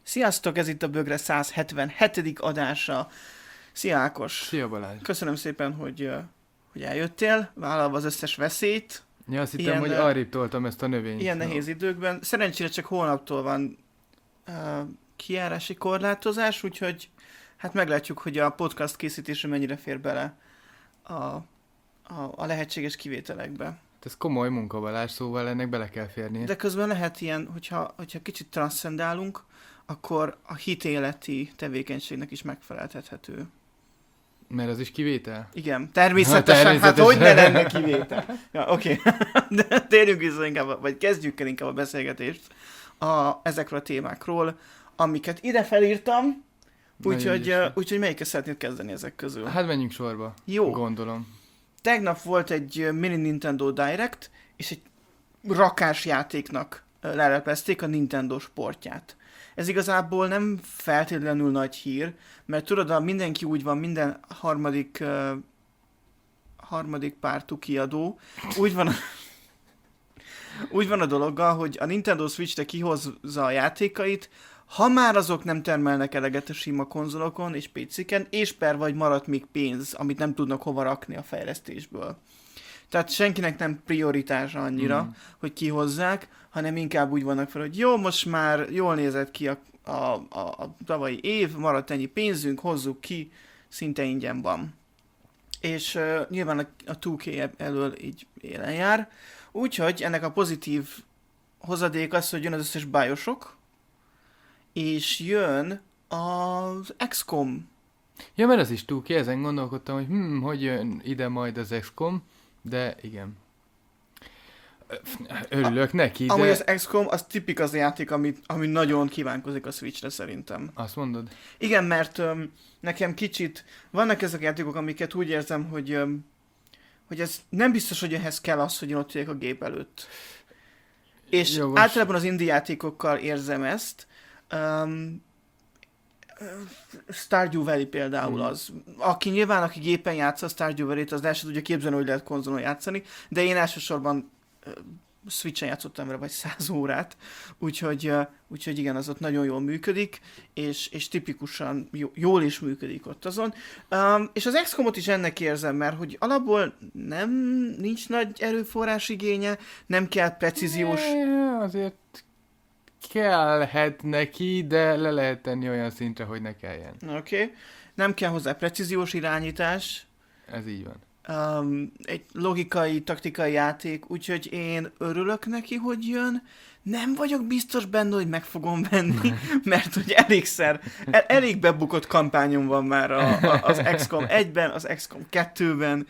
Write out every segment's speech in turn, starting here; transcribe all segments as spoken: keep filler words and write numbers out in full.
Sziasztok, ez itt a Bögre száz hetvenhetedik adása. Szia Ákos! Szia Balázs! Köszönöm szépen, hogy, hogy eljöttél, vállalva az összes veszélyt. Ja, azt hittem, ilyen, hogy arrébb toltam ezt a növényt. Ilyen nehéz időkben. Szerencsére csak holnaptól van uh, kijárási korlátozás, úgyhogy hát meglátjuk, hogy a podcast készítése mennyire fér bele a, a, a lehetséges kivételekbe. Ez komoly munka, Balázs, szóval ennek bele kell férnie. De közben lehet ilyen, hogyha, hogyha kicsit transzcendálunk, akkor a hitéleti tevékenységnek is megfeleltethető. Mert az is kivétel? Igen, természetesen, ha, természetesen. Hát hogy ne lenne kivétel. Ja, oké, okay. De térjünk vissza inkább, vagy kezdjük el inkább a beszélgetést a, ezekről a témákról, amiket ide felírtam, úgyhogy úgy, melyikkel szeretnéd kezdeni ezek közül? Hát menjünk sorba, jó. Gondolom. Tegnap volt egy mini Nintendo Direct, és egy rakás játéknak lelepezték a Nintendo sportját. Ez igazából nem feltétlenül nagy hír, mert tudod, mindenki úgy van, minden harmadik, uh, harmadik pártú kiadó, úgy van, a, úgy van a dologgal, hogy a Nintendo Switch-re kihozza a játékait, ha már azok nem termelnek eleget a sima konzolokon és pé céken, és per vagy maradt még pénz, amit nem tudnak hova rakni a fejlesztésből. Tehát senkinek nem prioritása annyira, mm. hogy kihozzák, hanem inkább úgy vannak fel, hogy jó, most már jól nézett ki a, a, a, a tavalyi év, maradt ennyi pénzünk, hozzuk ki, szinte ingyen van. És uh, nyilván a, a kettő ká elől így élen jár. Úgyhogy ennek a pozitív hozadék az, hogy jön az összes BIOSok, és jön az iksz kom. Ja, mert az is kettő ká, ezen gondolkodtam, hogy hm, hogy jön ide majd az iksz kom, de igen. Örülök a, neki, de... Amúgy az iksz kom az tipik az a játék, ami, ami nagyon kívánkozik a Switchre szerintem. Azt mondod? Igen, mert um, nekem kicsit... Vannak ezek a játékok, amiket úgy érzem, hogy, um, hogy ez nem biztos, hogy ehhez kell az, hogy én ott üljek a gép előtt. És jogos. Általában az indie játékokkal érzem ezt. Um, Stardew Valley például mm. az. Aki nyilván, aki gépen játsza a Stardew Valley-t, az el sem tudja képzelni, hogy lehet konzolon játszani, de én elsősorban uh, Switchen játszottam vele vagy száz órát, úgyhogy, uh, úgyhogy igen, az ott nagyon jól működik, és, és tipikusan jó, jól is működik ott azon. Um, és az iksz komot is ennek érzem, mert hogy alapból nem, nincs nagy erőforrás igénye, nem kell precíziós... Ne, azért kellhet neki, de le lehet tenni olyan szintre, hogy ne kelljen. Oké. Okay. Nem kell hozzá precíziós irányítás. Ez így van. Um, egy logikai, taktikai játék, úgyhogy én örülök neki, hogy jön. Nem vagyok biztos benne, hogy meg fogom venni, mert hogy elégszer, el, elég bebukott kampányom van már a, a, az iksz kom egyben, az iksz kom kettőben.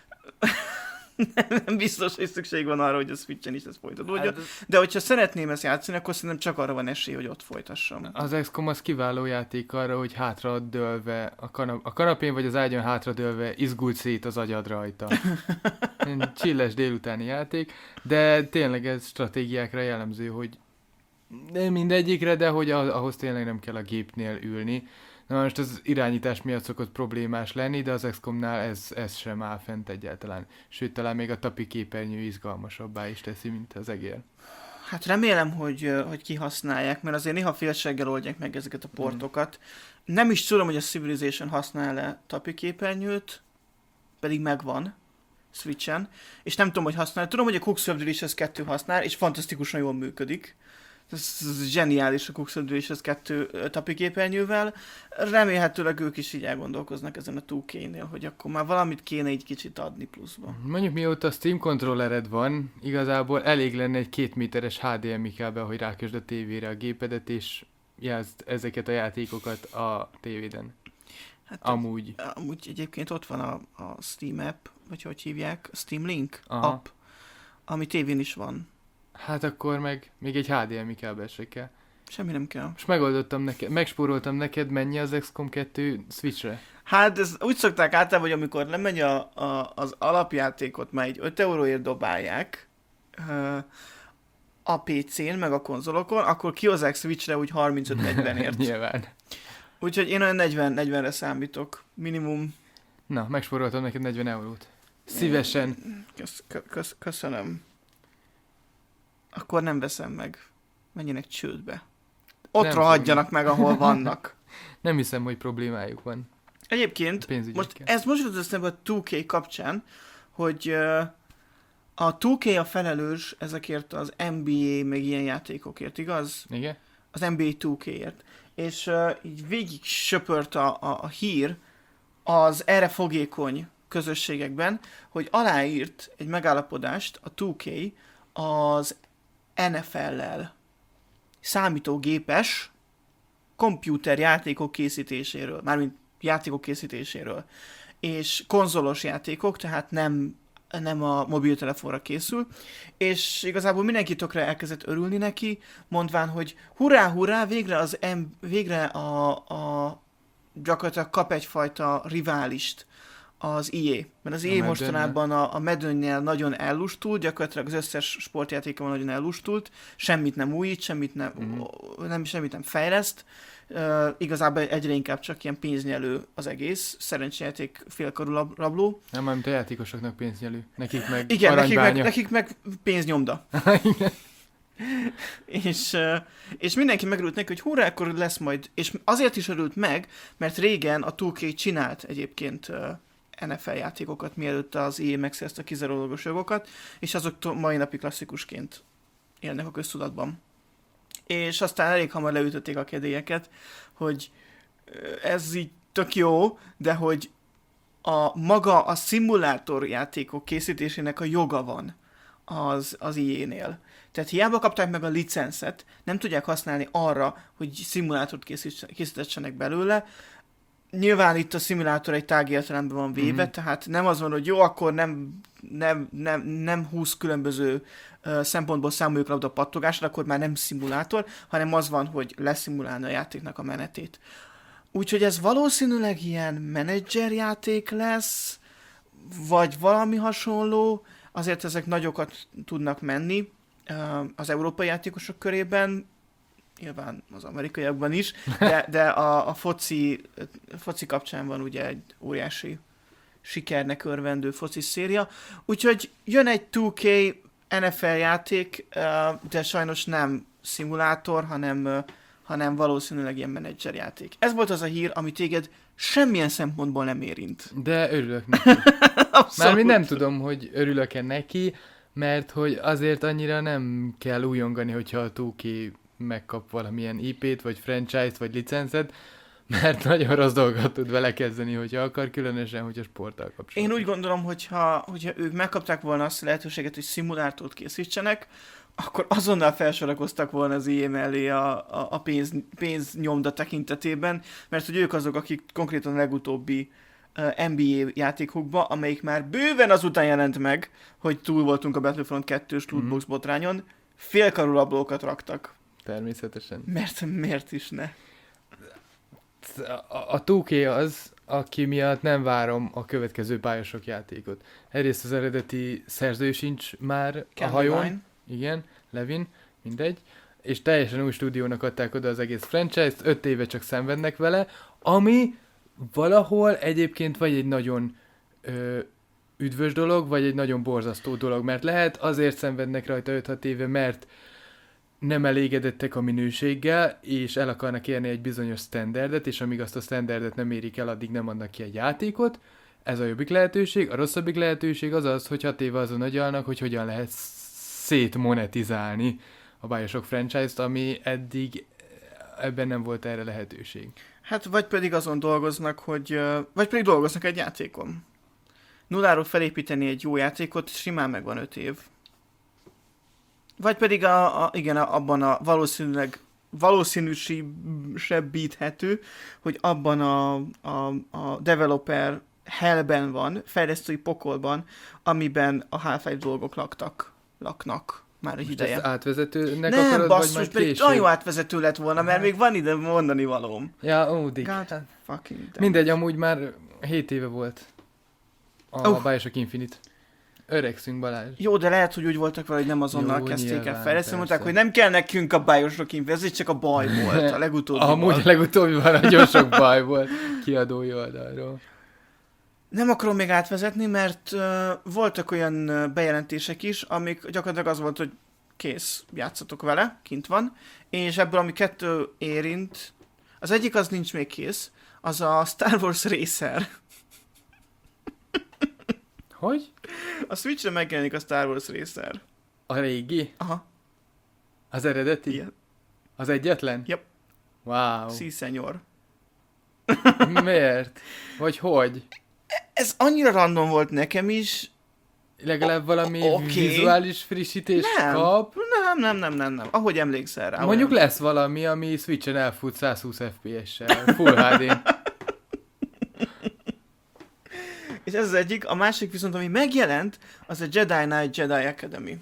Nem biztos, hogy szükség van arra, hogy a Switchen is ez folytatódjon. Hát, de hogyha szeretném ezt játszani, akkor szerintem csak arra van esély, hogy ott folytassam. Az iksz kom az kiváló játék arra, hogy hátra dőlve, a, kanap- a kanapén vagy az ágyon hátra dőlve izgulj szét az agyad rajta. Csilles délutáni játék, de tényleg ez stratégiákra jellemző, hogy nem mindegyikre, de hogy ahhoz tényleg nem kell a gépnél ülni. Na most az irányítás miatt szokott problémás lenni, de az iksz komnál ez, ez sem áll fent egyáltalán. Sőt, talán még a tapi képernyő izgalmasabbá is teszi, mint az egér. Hát remélem, hogy, hogy kihasználják, mert azért néha félseggel oldják meg ezeket a portokat. Mm. Nem is tudom, hogy a Civilization használ-e tapi képernyőt, pedig megvan Switchen, és nem tudom, hogy használ. Tudom, hogy a Cook's Delicious kettő használ, és fantasztikusan jól működik. Ez, ez zseniális a Cook's Delicious kettő tapi képernyővel. Remélhetőleg ők is így elgondolkoznak ezen a kettő ká-nél, hogy akkor már valamit kéne egy kicsit adni pluszba. Mondjuk mióta Steam kontrollered van, igazából elég lenne egy két méteres há dé em i kábel, hogy rákösd a tévére a gépedet, és jelzd ezeket a játékokat a tévéden. Hát amúgy. Amúgy egyébként ott van a, a Steam app, vagy hogy hívják, a Steam Link Aha. app, ami tévén is van. Hát akkor meg még egy há dé em i kábel se kell. Semmi nem kell. És megoldottam neked, megspóroltam neked, mennyi az iksz kom kettő Switchre? Hát ez úgy szokták általában, hogy amikor lemegy a, a, az alapjátékot, már egy öt euróért dobálják a pé cén, meg a konzolokon, akkor kihozzák Switchre úgy harmincöt-negyvenért. Nyilván. Úgyhogy én olyan negyven-negyvenre számítok. Minimum. Na, megspóroltam neked negyven eurót. Szívesen. Kösz, kösz, köszönöm. Akkor nem veszem meg. Menjenek csődbe. ott Nem rohadjanak meg, ahol vannak. Nem hiszem, hogy problémájuk van. Egyébként, most ez most jutott eszembe a two K kapcsán, hogy uh, a two K a felelős ezekért az en bé á, meg ilyen játékokért, igaz? Igen? Az en bé á two K-ért. És uh, így végig söpört a, a, a hír az erre fogékony közösségekben, hogy aláírt egy megállapodást a two K az en ef el-lel. Számítógépes komputerjátékok készítéséről, mármint játékok készítéséről. És konzolos játékok, tehát nem, nem a mobiltelefonra készül. És igazából mindenki tökre elkezdett örülni neki, mondván, hogy hurrá, hurrá, végre, az em, végre a, a gyakorlatilag kap egyfajta riválist az í á. Mert az í á mostanában a, a Maddennél nagyon ellustult, gyakorlatilag az összes sportjátékban nagyon ellustult, semmit nem újít, semmit nem, mm. nem, semmit nem fejleszt, uh, igazából egyre inkább csak ilyen pénznyelő az egész, szerencsejáték félkarú rabló. Nem, mármint a játékosoknak pénznyelő, nekik meg igen, nekik aranybánya. meg, nekik meg pénznyomda. Igen. és, és mindenki megörült neki, hogy hurrá, akkor lesz majd, és azért is örült meg, mert régen a two K csinált egyébként en ef el játékokat, mielőtt az í á megszerezte a kizárólagos jogokat, és azok mai napig klasszikusként élnek a köztudatban. És aztán elég hamar leütötték a kedélyeket, hogy ez így tök jó, de hogy a maga a szimulátor játékok készítésének a joga van az, az í á-nél. Tehát hiába kapták meg a licenszet, nem tudják használni arra, hogy szimulátort készítessenek belőle. Nyilván itt a szimulátor egy tágértelemben van véve, mm-hmm. tehát nem az van, hogy jó, akkor nem, nem, nem, nem húsz különböző uh, szempontból számoljuk labda pattogásra, akkor már nem szimulátor, hanem az van, hogy leszimulálni a játéknak a menetét. Úgyhogy ez valószínűleg ilyen menedzserjáték lesz, vagy valami hasonló, azért ezek nagyokat tudnak menni uh, az európai játékosok körében, nyilván az amerikaiakban is, de, de a, a foci, foci kapcsán van ugye egy óriási sikernek örvendő foci széria. Úgyhogy jön egy two K en ef el játék, de sajnos nem szimulátor, hanem, hanem valószínűleg ilyen menedzserjáték. Ez volt az a hír, ami téged semmilyen szempontból nem érint. De örülök neki. Mármint nem tudom, hogy örülök-e neki, mert hogy azért annyira nem kell újongani, hogyha a two K megkap valamilyen í pét, vagy franchise-t, vagy licencet, mert nagyon rossz dolgot tud vele kezdeni, hogyha akar, különösen, hogyha sporttal kapcsolatban. Én úgy gondolom, hogyha, hogyha ők megkapták volna azt a lehetőséget, hogy szimulátort készítsenek, akkor azonnal felsorakoztak volna az í á mellé a, a, a pénz, pénznyomda tekintetében, mert hogy ők azok, akik konkrétan a legutóbbi uh, en bé á játékukba, amelyik már bőven azután jelent meg, hogy túl voltunk a Battlefront kettős lootbox mm. botrányon, félkarú rablókat raktak. Természetesen. Mert miért is ne? A, a two K az, aki miatt nem várom a következő Bioshock játékot. Egyrészt az eredeti szerző sincs már Ken a hajón. Levine. Igen, Levin, mindegy. És teljesen új stúdiónak adták oda az egész franchise-t, öt éve csak szenvednek vele, ami valahol egyébként vagy egy nagyon ö, üdvös dolog, vagy egy nagyon borzasztó dolog, mert lehet azért szenvednek rajta öt-hat éve, mert nem elégedettek a minőséggel, és el akarnak érni egy bizonyos standardet, és amíg azt a standardet nem érik el, addig nem adnak ki egy játékot. Ez a jobbik lehetőség. A rosszabbik lehetőség az az, hogy hat éve azon agyalnak, hogy hogyan lehet szétmonetizálni a Bioshock franchise-t, ami eddig ebben nem volt erre lehetőség. Hát vagy pedig azon dolgoznak, hogy... Vagy pedig dolgoznak egy játékon. Nulláról felépíteni egy jó játékot, simán megvan öt év. Vagy pedig a, a, igen, abban a valószínűleg valószínűsebbíthető, hogy abban a, a, a developer hellben van, fejlesztői pokolban, amiben a Half-Life dolgok laktak, laknak már egy most ideje. Ezt átvezetőnek nem, akarod, basszus, vagy majd pedig később? nagyon átvezető lett volna, mert még van ide mondani valóm. Ja, ó, Dick. God fucking damn. Mindegy, amúgy már hét éve volt a oh. Bioshock Infinite. Öregszünk, Balázs. Jó, de lehet, hogy úgy voltak vele, hogy nem azonnal Jó, kezdték nyilván, el fejleszteni. Mondták, persze. hogy nem kell nekünk a Bioshock Infinite, ez csak a baj volt, a legutóbbi. Amúgy a legutóbbiban nagyon sok baj volt kiadói oldalról. Nem akarom még átvezetni, mert uh, voltak olyan uh, bejelentések is, amik gyakorlatilag az volt, hogy kész, játszatok vele, kint van, és ebből ami kettő érint, az egyik az nincs még kész, az a Star Wars Racer. Hogy? A Switchre megjelenik a Star Wars Racer. A régi? Aha. Az eredeti? Igen. Az egyetlen? Yep. Wow. Sí, senyor. Miért? Vagy hogy? Ez annyira random volt nekem is. Legalább valami Oké. vizuális frissítés Nem. kap? Nem, nem, nem, nem, nem. Ahogy emlékszel rá. Mondjuk olyan. lesz valami, ami Switchen elfut száz húsz ef pé es-sel, Full há dé. És ez az egyik. A másik viszont, ami megjelent, az a Jedi Knight Jedi Academy.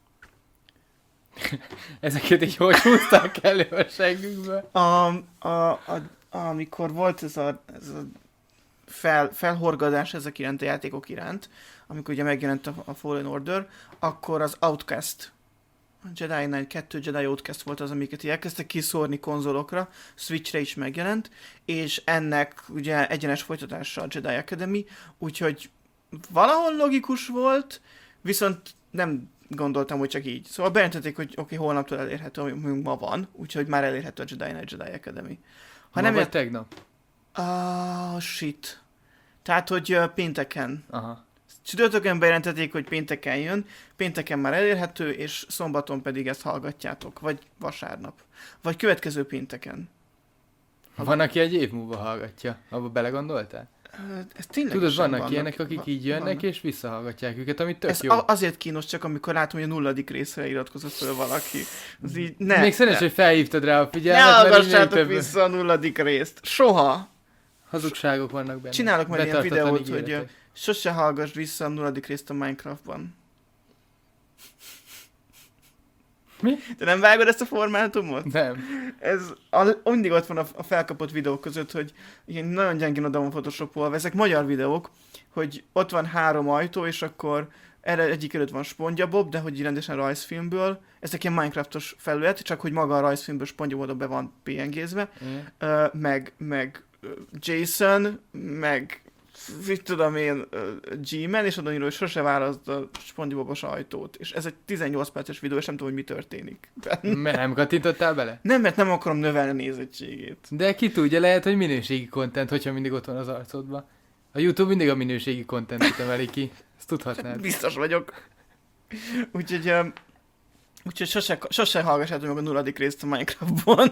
Ezeket így hogy húzták elő a seggünkbe? A, a, a, amikor volt ez a, ez a fel, felhorgadás ezek iránt, a játékok iránt, amikor ugye megjelent a, a Fallen Order, akkor az Outcast, a Jedi Knight kettő Jedi Outcast volt az, amiket így elkezdtek kiszórni konzolokra, Switchre is megjelent, és ennek ugye egyenes folytatása a Jedi Academy, úgyhogy valahol logikus volt, viszont nem gondoltam, hogy csak így. Szóval bejelentették, hogy oké, okay, holnaptól elérhető, ami ma van, úgyhogy már elérhető a Jedi Knight Jedi Academy. Ha nem vagy tegnap? Ah, shit. Tehát, hogy uh, pénteken. Aha. Csütörtökön bejelentették, hogy pénteken jön, pénteken már elérhető, és szombaton pedig ezt hallgatjátok, vagy vasárnap. Vagy következő pénteken. Van, aki egy év múlva hallgatja. Abba belegondoltál? Uh, ez tényleg Tudod, vannak, vannak ilyenek, akik va- így jönnek, vannak. és visszahallgatják őket, ami tök Ez jó. a- azért kínos csak, amikor látom, hogy a nulladik részre iratkozott föl valaki. Az így, ne, Még szerencsé, ne. hogy felhívtad rá a Ne figyelmet, mert így még hallgassátok több vissza a nulladik részt. Soha. hazugságok vannak benne. Csinálok majd ilyen Betartatlan videót, hogy ígéretek. sose hallgass vissza a nulladik részt a Minecraftban. Mi? Te nem vágod ezt a formátumot? Nem. Ez a, mindig ott van a, a felkapott videók között, hogy ilyen nagyon gyengén oda van photoshopolva. Ezek magyar videók, hogy ott van három ajtó, és akkor erre egyik előtt van SpongeBob, de hogy rendesen rajzfilmből. Ezek ilyen Minecraftos felület, csak hogy maga a rajzfilmből SpongeBob be van pé en gézve. Igen. Uh, meg, meg uh, Jason, meg mit tudom én, uh, G-Man, és oda írja, hogy sose választ a SpongeBobos ajtót. És ez egy tizennyolc perces videó, és nem tudom, hogy mi történik. Tehát Mert nem kattintottál bele? nem, mert nem akarom növelni a nézettségét. De ki tudja, lehet, hogy minőségi content, hogyha mindig ott van az arcodban. A YouTube mindig a minőségi contentet emeli ki. Ezt tudhatnád. Biztos vagyok. Úgyhogy, um, úgyhogy sose, sose hallgassátok meg a nulladik részt a Minecraftban.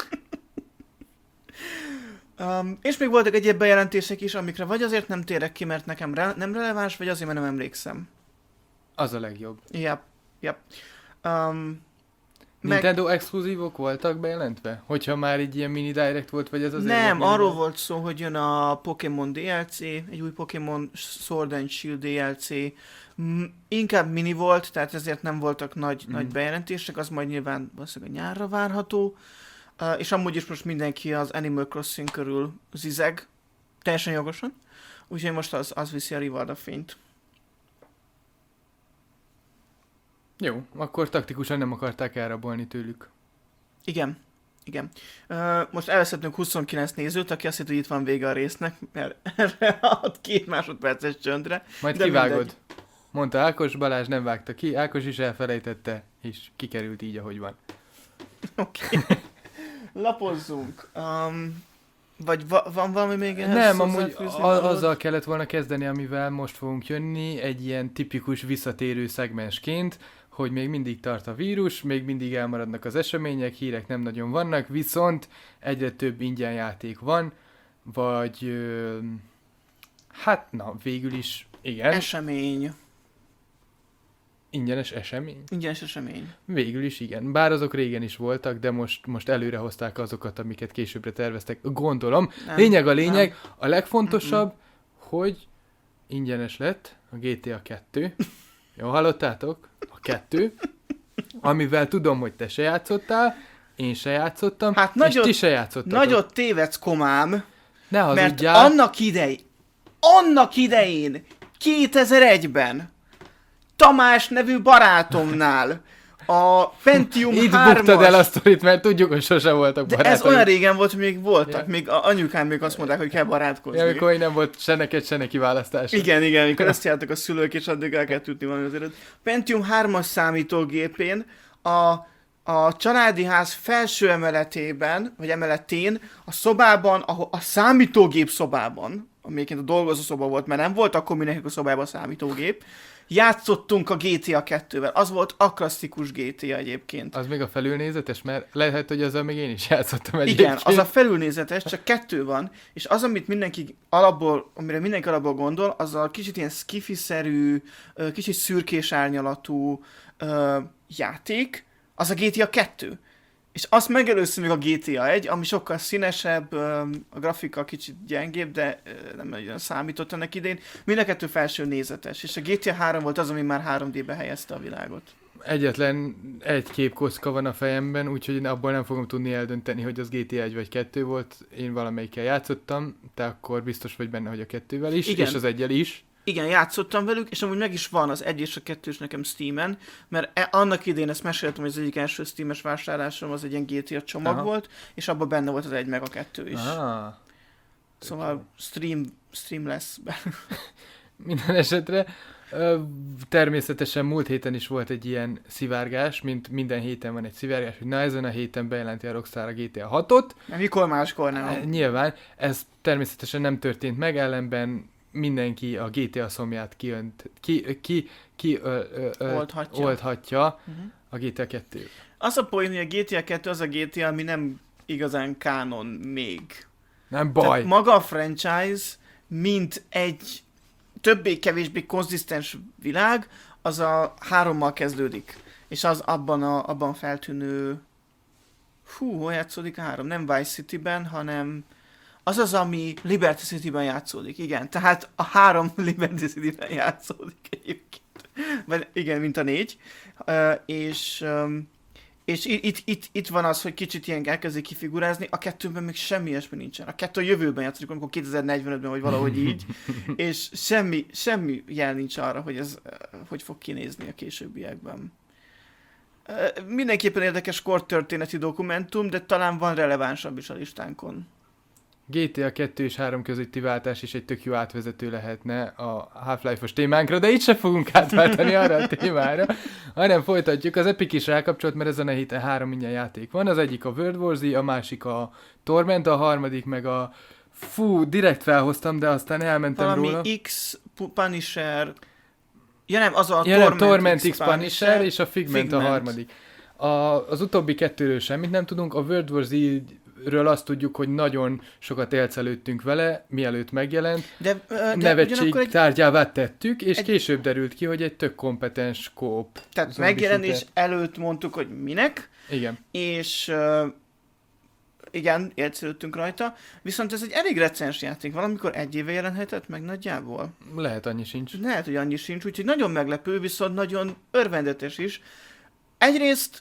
um, és még voltak egyéb bejelentések is, amikre vagy azért nem térek ki, mert nekem re- nem releváns, vagy azért, mert nem emlékszem. Az a legjobb. Yep, yep. Um, meg Nintendo exkluzívok voltak bejelentve? Hogyha már egy ilyen mini direct volt, vagy ez az nem, arról volt szó, hogy jön a Pokémon dé el cé, egy új Pokémon Sword and Shield dé el cé. M- inkább mini volt, tehát ezért nem voltak nagy, Mm. nagy bejelentések, az majd nyilván valószínűleg a nyárra várható. Uh, és amúgy is most mindenki az Animal Crossing körül zizeg, teljesen jogosan. Úgyhogy most az, az viszi a Rivalda fényt. Jó, akkor taktikusan nem akarták elrabolni tőlük. Igen, igen. Uh, most elvesztettünk huszonkilenc nézőt, aki azt hitt, hogy itt van vége a résznek, mert erre ad két másodperces csöndre. Majd De kivágod. mindegy. Mondta Ákos, Balázs nem vágta ki, Ákos is elfelejtette, és kikerült így, ahogy van. Oké. Okay. Lapozzunk. Um, vagy va- van valami még ehhez Nem, amúgy hozzáfűzni a- valód? azzal kellett volna kezdeni, amivel most fogunk jönni, egy ilyen tipikus visszatérő szegmensként, hogy még mindig tart a vírus, még mindig elmaradnak az események, hírek nem nagyon vannak, viszont egyre több ingyen játék van, vagy ö, hát na, végül is igen, Esemény. ingyenes esemény. Ingyenes esemény. Végül is igen. Bár azok régen is voltak, de most, most előre hozták azokat, amiket későbbre terveztek. Gondolom. Nem, Lényeg a lényeg, nem. a legfontosabb, hogy ingyenes lett a gé té á kettő. Jó, hallottátok? A kettő. Amivel tudom, hogy te se játszottál, én se játszottam, Hát és nagyot- ti se játszottatok. Nagyot tévedsz, komám, Ne mert hazudjál. annak idején, annak idején, kétezer-egyben Tamás nevű barátomnál a Pentium Itt hármas... buktad el a sztorit, mert tudjuk, hogy sose voltak De barátaim. ez olyan régen volt, hogy még voltak. Ja. Még a anyukám még azt mondták, hogy kell barátkozni. Ja, amikor nem volt se neked, se neki választás. Igen, igen, amikor ezt jártak a szülők, és addig el kell tudni valami azért. Pentium hármas számítógépén a, a családi ház felső emeletében, vagy emeletén, a szobában, ahol a számítógép szobában, ami egyébként a dolgozó szoba volt, mert nem volt akkor mindenkinek a szobában számítógép, játszottunk a gé té á kettővel. Az volt a klasszikus gé té á egyébként. Az még a felülnézetes, mert lehet, hogy azzal még én is játszottam egyébként. Igen, az a felülnézetes, csak kettő van, és az, amit mindenki alapból, amire mindenki alapból gondol, az a kicsit ilyen skifi-szerű, kicsit szürkés árnyalatú uh, játék, az a gé té á kettő. És azt megelőző még a gé té á egy, ami sokkal színesebb, a grafika kicsit gyengébb, de nem nagyon számított ennek idén. Mind a kettő felső nézetes, és a gé té á három volt az, ami már három dé-be helyezte a világot. Egyetlen egy képkocka van a fejemben, úgyhogy abból nem fogom tudni eldönteni, hogy az gé té á egy vagy kettő volt. Én valamelyikkel játszottam, te akkor biztos vagy benne, hogy a kettővel is, igen. És az egyel is. Igen, játszottam velük, és amúgy meg is van az egy és a kettős nekem Steamen, mert e- annak idén ezt meséltem, hogy az egyik első Steames vásárlásom az egy ilyen gé té á csomag Aha. volt, és abban benne volt az egy meg a kettő is. Aha. Szóval stream, stream lesz. Minden esetre természetesen múlt héten is volt egy ilyen szivárgás, mint minden héten van egy szivárgás, hogy na ezen a héten bejelenti a Rockstar a gé té á hatot. Mikor máskor nem. Nyilván, ez természetesen nem történt meg, ellenben mindenki a gé té á szomját kiönt, ki, ki, ki ö, ö, ö, oldhatja, oldhatja uh-huh. a gé té á kettő. Az a poén, hogy a gé té á kettő az a gé té á, ami nem igazán kánon még. Nem baj. Tehát maga a franchise, mint egy többé-kevésbé konzisztens világ, az a hárommal kezdődik. És az abban, a, abban feltűnő... Hú, hol játszódik a három? Nem Vice City-ben, hanem... Az az, ami Liberty City-ben játszódik, igen. Tehát a három Liberty City-ben játszódik egyébként. Vagy igen, mint a négy. Uh, és um, és itt, itt, itt van az, hogy kicsit ilyen elkezdik kifigurázni, a kettőben még semmi ilyesmi nincsen. A kettő a jövőben játszódik, amikor kétezer-negyvenötben, vagy valahogy így. És semmi, semmi jel nincs arra, hogy ez uh, hogy fog kinézni a későbbiekben. Uh, mindenképpen érdekes kortörténeti dokumentum, de talán van relevánsabb is a listánkon. gé té á kettő és három közötti váltás is egy tök jó átvezető lehetne a Half-Life-os témánkra, de itt se fogunk átváltani arra a témára, hanem folytatjuk. Az Epic is rákapcsolt, mert ezen a héten három ingyen játék van. Az egyik a World War Z, a másik a Torment, a harmadik meg a... Fú, direkt felhoztam, de aztán elmentem Valami róla. X Punisher... Ja nem, az a ja, Torment, nem, Torment X, X Punisher, Punisher és a Figment, Figment a harmadik. A, az utóbbi kettőről semmit nem tudunk, a World War Z-ről azt tudjuk, hogy nagyon sokat élcelődtünk vele, mielőtt megjelent. De, de nevetség egy... tárgyává tettük, és egy... később derült ki, hogy egy tök kompetens kóp. Tehát megjelenés előtt mondtuk, hogy minek. Igen. És uh, igen, élcelődtünk rajta. Viszont ez egy elég recens játék. Valamikor egy éve jelenhetett meg nagyjából. Lehet, annyi sincs. Lehet, hogy annyi sincs, úgyhogy nagyon meglepő, viszont nagyon örvendetes is. Egyrészt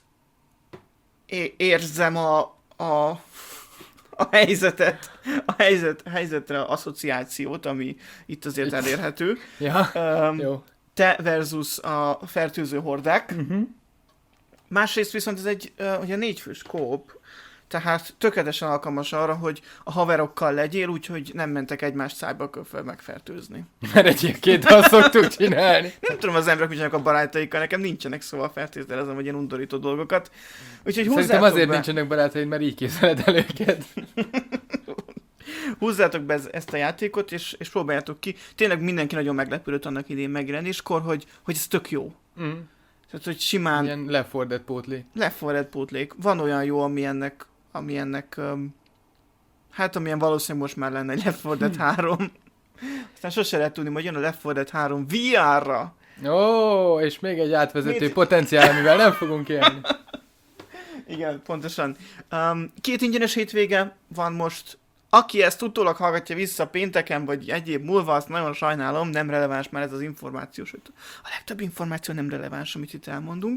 é- érzem a, a, a helyzetet, a helyzet, helyzetre asszociációt, ami itt azért elérhető. Ja, um, jó. Te versus a fertőző hordák. Uh-huh. Másrészt viszont ez egy uh, ugye négyfős kóp, tehát tökéletesen alkalmas arra, hogy a haverokkal legyél, úgyhogy nem mentek egymást szájba köfve megfertőzni. Mert egyébként azt szoktuk csinálni. Nem tudom, az emberek mit a barátaikkal, nekem nincsenek, szóval feltételezem, hogy ilyen undorító dolgokat. Úgyhogy szerintem azért be... nincsenek barátaid, mert így készüled el őket. Húzzátok be ezt a játékot, és, és próbáljátok ki. Tényleg mindenki nagyon meglepődött annak idén megjelenéskor, hogy, hogy ez tök jó. Mm. Tehát, hogy simán... Ilyen lefordett pótlék. Lefordett pótlék. Van olyan jó, ami ennek, ami ennek um, hát amilyen valószínűleg most már lenne egy Left four Dead három. Aztán sose lehet tudni, hogy jön a Left four Dead három vé er-ra. Ó, és még egy átvezető Mit? potenciál, amivel nem fogunk élni. Igen, pontosan. Um, két ingyenes hétvége van most. Aki ezt utólag hallgatja vissza pénteken, vagy egy év múlva, azt nagyon sajnálom, nem releváns már ez az információ, sőt, a legtöbb információ nem releváns, amit itt elmondunk.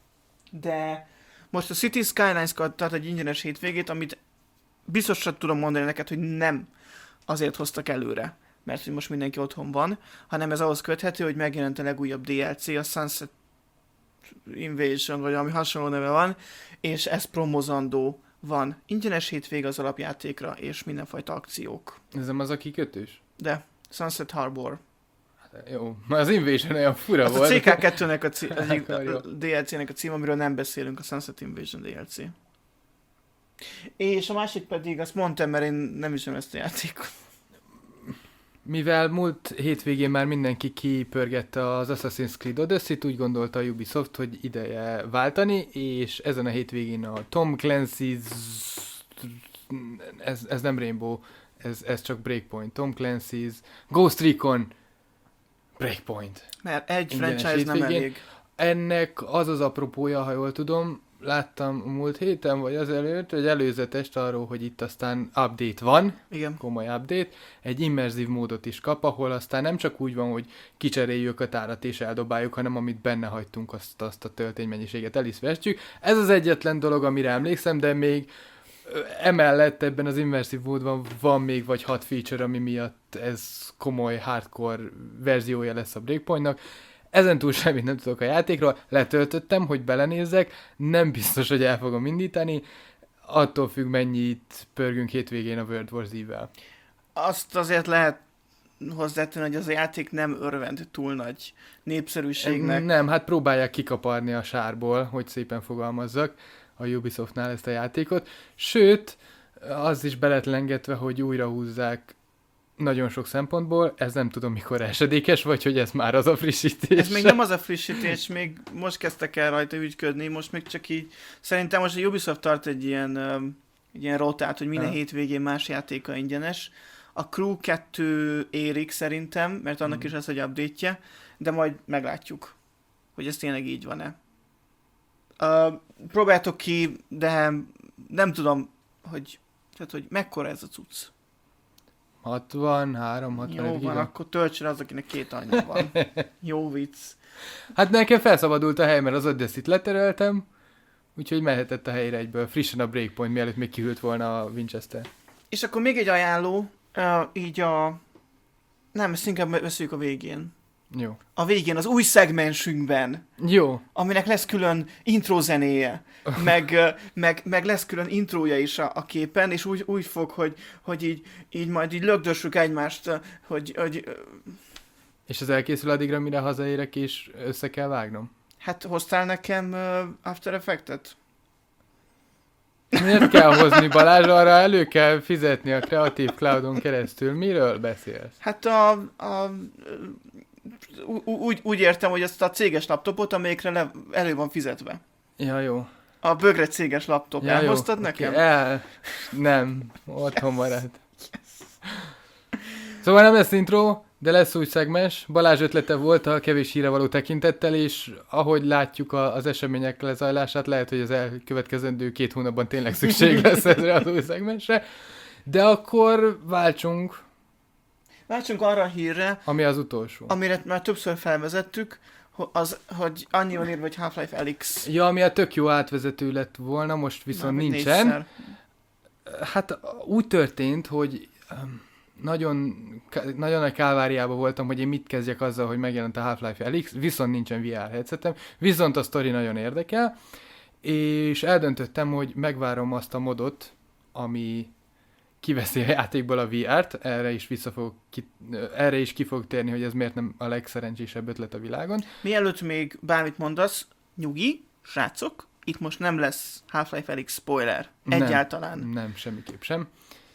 De most a City Skylines tart egy ingyenes hétvégét, amit biztosan tudom mondani neked, hogy nem azért hoztak előre, mert hogy most mindenki otthon van, hanem ez ahhoz köthető, hogy megjelent a legújabb dé el cé, a Sunset Invasion, vagy ami hasonló neve van, és ez promozandó van. Ingyenes hétvége az alapjátékra, és mindenfajta akciók. Ez nem az a kikötős? De, Sunset Harbor. Jó, már az Invasion olyan fura Az volt. a cé ká kettőnek a, cí- az Akkor jó. a dé el cé-nek a cím, amiről nem beszélünk, a Sunset Invasion dé el cé. És a másik pedig, azt mondtam, mert én nem ismerem ezt a játékot. Mivel múlt hétvégén már mindenki kipörgette az Assassin's Creed Odyssey-t, úgy gondolta a Ubisoft, hogy ideje váltani, és ezen a hétvégén a Tom Clancy's... Ez, ez nem Rainbow, ez, ez csak Breakpoint. Tom Clancy's Ghost Recon Breakpoint. Mert egy Ingyenes franchise nem hétvégén. elég. Ennek az az apropója, ha jól tudom, láttam múlt héten, vagy azelőtt, egy előzetest arról, hogy itt aztán update van, Igen. komoly update, egy immerzív módot is kap, ahol aztán nem csak úgy van, hogy kicseréljük a tárat és eldobáljuk, hanem amit benne hagytunk, azt, azt a tölténymennyiséget el is vesztjük. Ez az egyetlen dolog, amire emlékszem, de még ö, emellett ebben az immerzív módban van még vagy hat feature, ami miatt ez komoly hardcore verziója lesz a Breakpointnak. Ezen túl semmit nem tudok a játékról, letöltöttem, hogy belenézzek, nem biztos, hogy el fogom indítani, attól függ, mennyit pörgünk hétvégén a World War Z-vel. Azt azért lehet hozzátenni, hogy az a játék nem örvend túl nagy népszerűségnek. Nem, hát próbálják kikaparni a sárból, hogy szépen fogalmazzak a Ubisoftnál ezt a játékot. Sőt, az is be lett lengetve, hogy újra húzzák nagyon sok szempontból, ez nem tudom mikor esedékes, vagy hogy ez már az a frissítés. Ez még nem az a frissítés, még most kezdtek el rajta ügyködni, most még csak így, szerintem most a Ubisoft tart egy ilyen, um, egy ilyen rotát, hogy minden Ha. hétvégén más játéka ingyenes. A Crew kettő érik szerintem, mert annak Hmm. is lesz egy update-je, de majd meglátjuk, hogy ez tényleg így van-e. Uh, próbáltok ki, de nem tudom, hogy, tehát, hogy mekkora ez a cucc. hatvanhárom hatvanöt Jó van, giga. akkor töltsön az, akinek két anyja van. Jó vicc. Hát nekem felszabadult a hely, mert az Odyssey-t letereltem, úgyhogy mehetett a helyre egyből, frissen a Breakpoint, mielőtt még kihűlt volna a Winchester. És akkor még egy ajánló, uh, így a... Nem, ezt inkább veszünk a végén. Jó. A végén, az új szegmensünkben, Jó. aminek lesz külön intro zenéje, meg, uh, meg, meg lesz külön intrója is a, a képen, és úgy, úgy fog, hogy, hogy így, így majd így lögdössük egymást, uh, hogy, hogy uh, És ez elkészül addigra, mire hazaérek, és össze kell vágnom? hát hoztál nekem uh, After Effects-et? Miért kell hozni, Balázs? Arra elő kell fizetni a Creative Cloudon keresztül. Miről beszélsz? Hát a, a, ú- úgy, úgy értem, hogy ezt a céges laptopot, amelyikre le, elő van fizetve. Ja, jó. A bögre céges laptop. Ja, Elhoztad jó. nekem? Okay. El... Nem. Otthon maradt. Szóval nem lesz intro, de lesz új szegmens. Balázs ötlete volt a kevés híre való tekintettel, és ahogy látjuk a, az események lezajlását, lehet, hogy az elkövetkezendő két hónapban tényleg szükség lesz ezre az új szegmensre. De akkor váltsunk, Váltsunk arra a hírre, ami az utolsó. amire már többször felvezettük, ho- az, hogy annyi van írva, hogy Half-Life Alyx. Ja, ami a tök jó átvezető lett volna, most viszont Már nincsen. négyszer. Hát úgy történt, hogy um, nagyon, nagyon nagy kálváriában voltam, hogy én mit kezdjek azzal, hogy megjelent a Half-Life Alyx, viszont nincsen vé er headsetem, viszont a sztori nagyon érdekel, és eldöntöttem, hogy megvárom azt a modot, ami kiveszi a játékból a vé er-t, erre is, vissza fogok ki, erre is ki fog térni, hogy ez miért nem a legszerencsésebb ötlet a világon. Mielőtt még bármit mondasz, nyugi, srácok, itt most nem lesz Half-Life Alyx spoiler. Nem. Egyáltalán. Nem, semmiképp sem.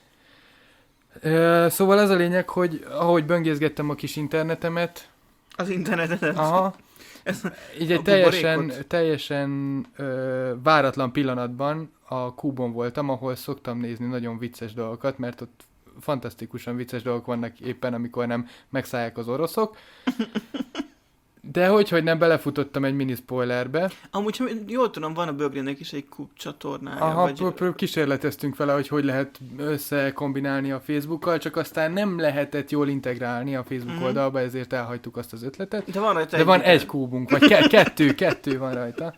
Ö, szóval az a lényeg, hogy ahogy böngészgettem a kis internetemet, Az internetet. aha, Ez így a egy teljesen, buborékot. teljesen ö, váratlan pillanatban a Kúbon voltam, ahol szoktam nézni nagyon vicces dolgokat, mert ott fantasztikusan vicces dolgok vannak éppen, amikor nem megszállják az oroszok. De hogy, hogy nem belefutottam egy mini spoilerbe. Amúgy, ha jól tudom, van a Bögrének is egy kub csatornája. Aha, vagy... pr- pr- kísérleteztünk vele, hogy hogy lehet összekombinálni a Facebookkal, csak aztán nem lehetett jól integrálni a Facebook Mhm. oldalba, ezért elhagytuk azt az ötletet. De van rajta De van igen. egy kúbunk, vagy ke- kettő, kettő van rajta.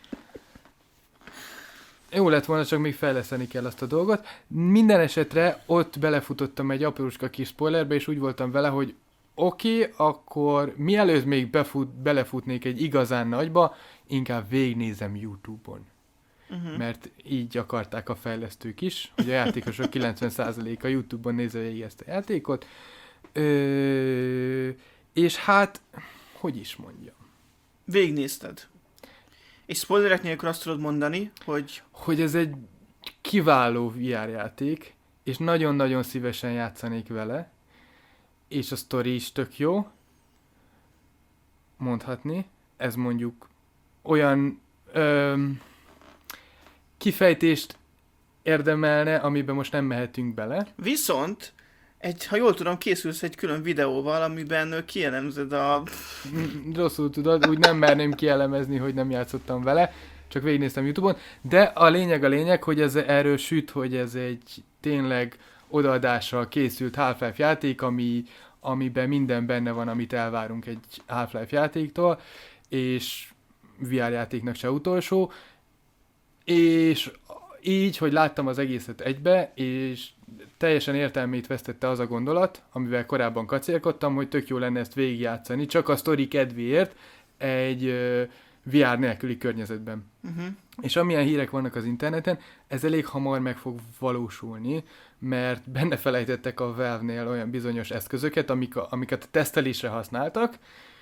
Jó lett volna, csak még fejleszteni kell azt a dolgot. Minden esetre ott belefutottam egy apróska kis spoilerbe, és úgy voltam vele, hogy oké, okay, akkor mielőtt még befut, belefutnék egy igazán nagyba, inkább végignézem YouTube-on. Uh-huh. Mert így akarták a fejlesztők is, hogy a játékosok kilencven százaléka YouTube-on nézze végig ezt a játékot. Ö, És hát, hogy is mondjam? Végignézted. És spoilerek nélkül azt tudod mondani, hogy... Hogy ez egy kiváló vé er játék, és nagyon-nagyon szívesen játszanék vele, és a sztori is tök jó, mondhatni. Ez mondjuk olyan öm, kifejtést érdemelne, amiben most nem mehetünk bele. Viszont, egy, ha jól tudom, készülsz egy külön videóval, amiben kielemzed a... Rosszul tudod, úgy nem merném kielemezni, hogy nem játszottam vele, csak végignéztem YouTube-on, de a lényeg a lényeg, hogy ez erről süt, hogy ez egy tényleg odaadással készült Half-Life játék, ami, amiben minden benne van, amit elvárunk egy Half-Life játéktól, és vé er játéknak se utolsó, és így, hogy láttam az egészet egybe, és teljesen értelmét vesztette az a gondolat, amivel korábban kacérkodtam, hogy tök jó lenne ezt végigjátszani, csak a sztori kedvéért egy uh, vé er nélküli környezetben. Uh-huh. És amilyen hírek vannak az interneten, ez elég hamar meg fog valósulni, mert benne felejtettek a Valve-nél olyan bizonyos eszközöket, amik a, amiket a tesztelésre használtak,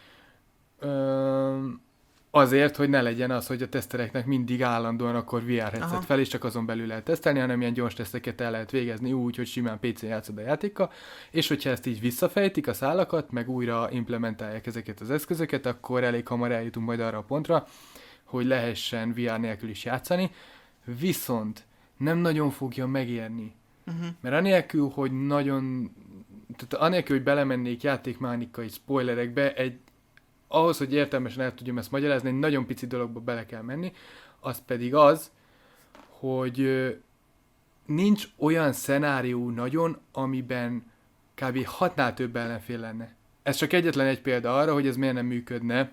Üm, azért, hogy ne legyen az, hogy a tesztereknek mindig állandóan akkor vé er headset Aha. fel, és csak azon belül lehet tesztelni, hanem ilyen gyors teszteket el lehet végezni úgy, hogy simán pé cén játszod a játékkal, és hogyha ezt így visszafejtik a szálakat, meg újra implementálják ezeket az eszközöket, akkor elég hamar eljutunk majd arra a pontra, hogy lehessen vé er nélkül is játszani, viszont nem nagyon fogja megérni. Uh-huh. Mert anélkül, hogy nagyon, tehát anélkül, hogy belemennék játékmechanikai spoilerekbe, egy ahhoz, hogy értelmesen el tudjam ezt magyarázni, egy nagyon pici dologba bele kell menni, az pedig az, hogy nincs olyan szenárió nagyon, amiben kb. hatnál több ellenfél lenne. Ez csak egyetlen egy példa arra, hogy ez miért nem működne,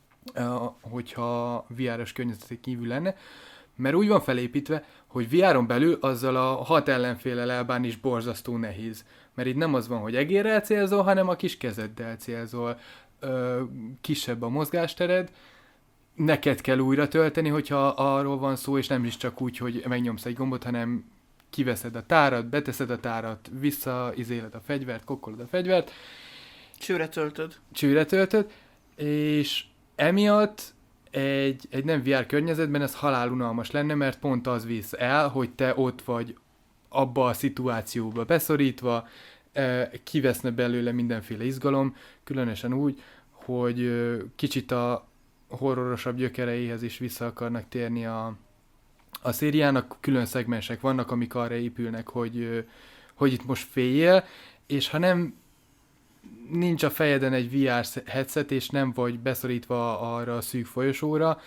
hogyha vé er-es környezetek kívül lenne, mert úgy van felépítve, hogy vé er-on belül azzal a hat ellenféllel elbánni is borzasztó nehéz. Mert itt nem az van, hogy egérrel célzol, hanem a kis kezeddel célzol. Ö, kisebb a mozgástered, neked kell újra tölteni, hogyha arról van szó, és nem is csak úgy, hogy megnyomsz egy gombot, hanem kiveszed a tárat, beteszed a tárat, visszaizéled a fegyvert, kokkolod a fegyvert. Csőre töltöd. Csőre töltöd, és emiatt egy, egy nem vé er környezetben ez halálunalmas lenne, mert pont az visz el, hogy te ott vagy abba a szituációba beszorítva, kiveszne belőle mindenféle izgalom, különösen úgy, hogy kicsit a horrorosabb gyökereihez is vissza akarnak térni a, a szériának. Külön szegmensek vannak, amik arra épülnek, hogy, hogy itt most féljél, és ha nem nincs a fejeden egy vé er headset, és nem vagy beszorítva arra a szűk folyosóra,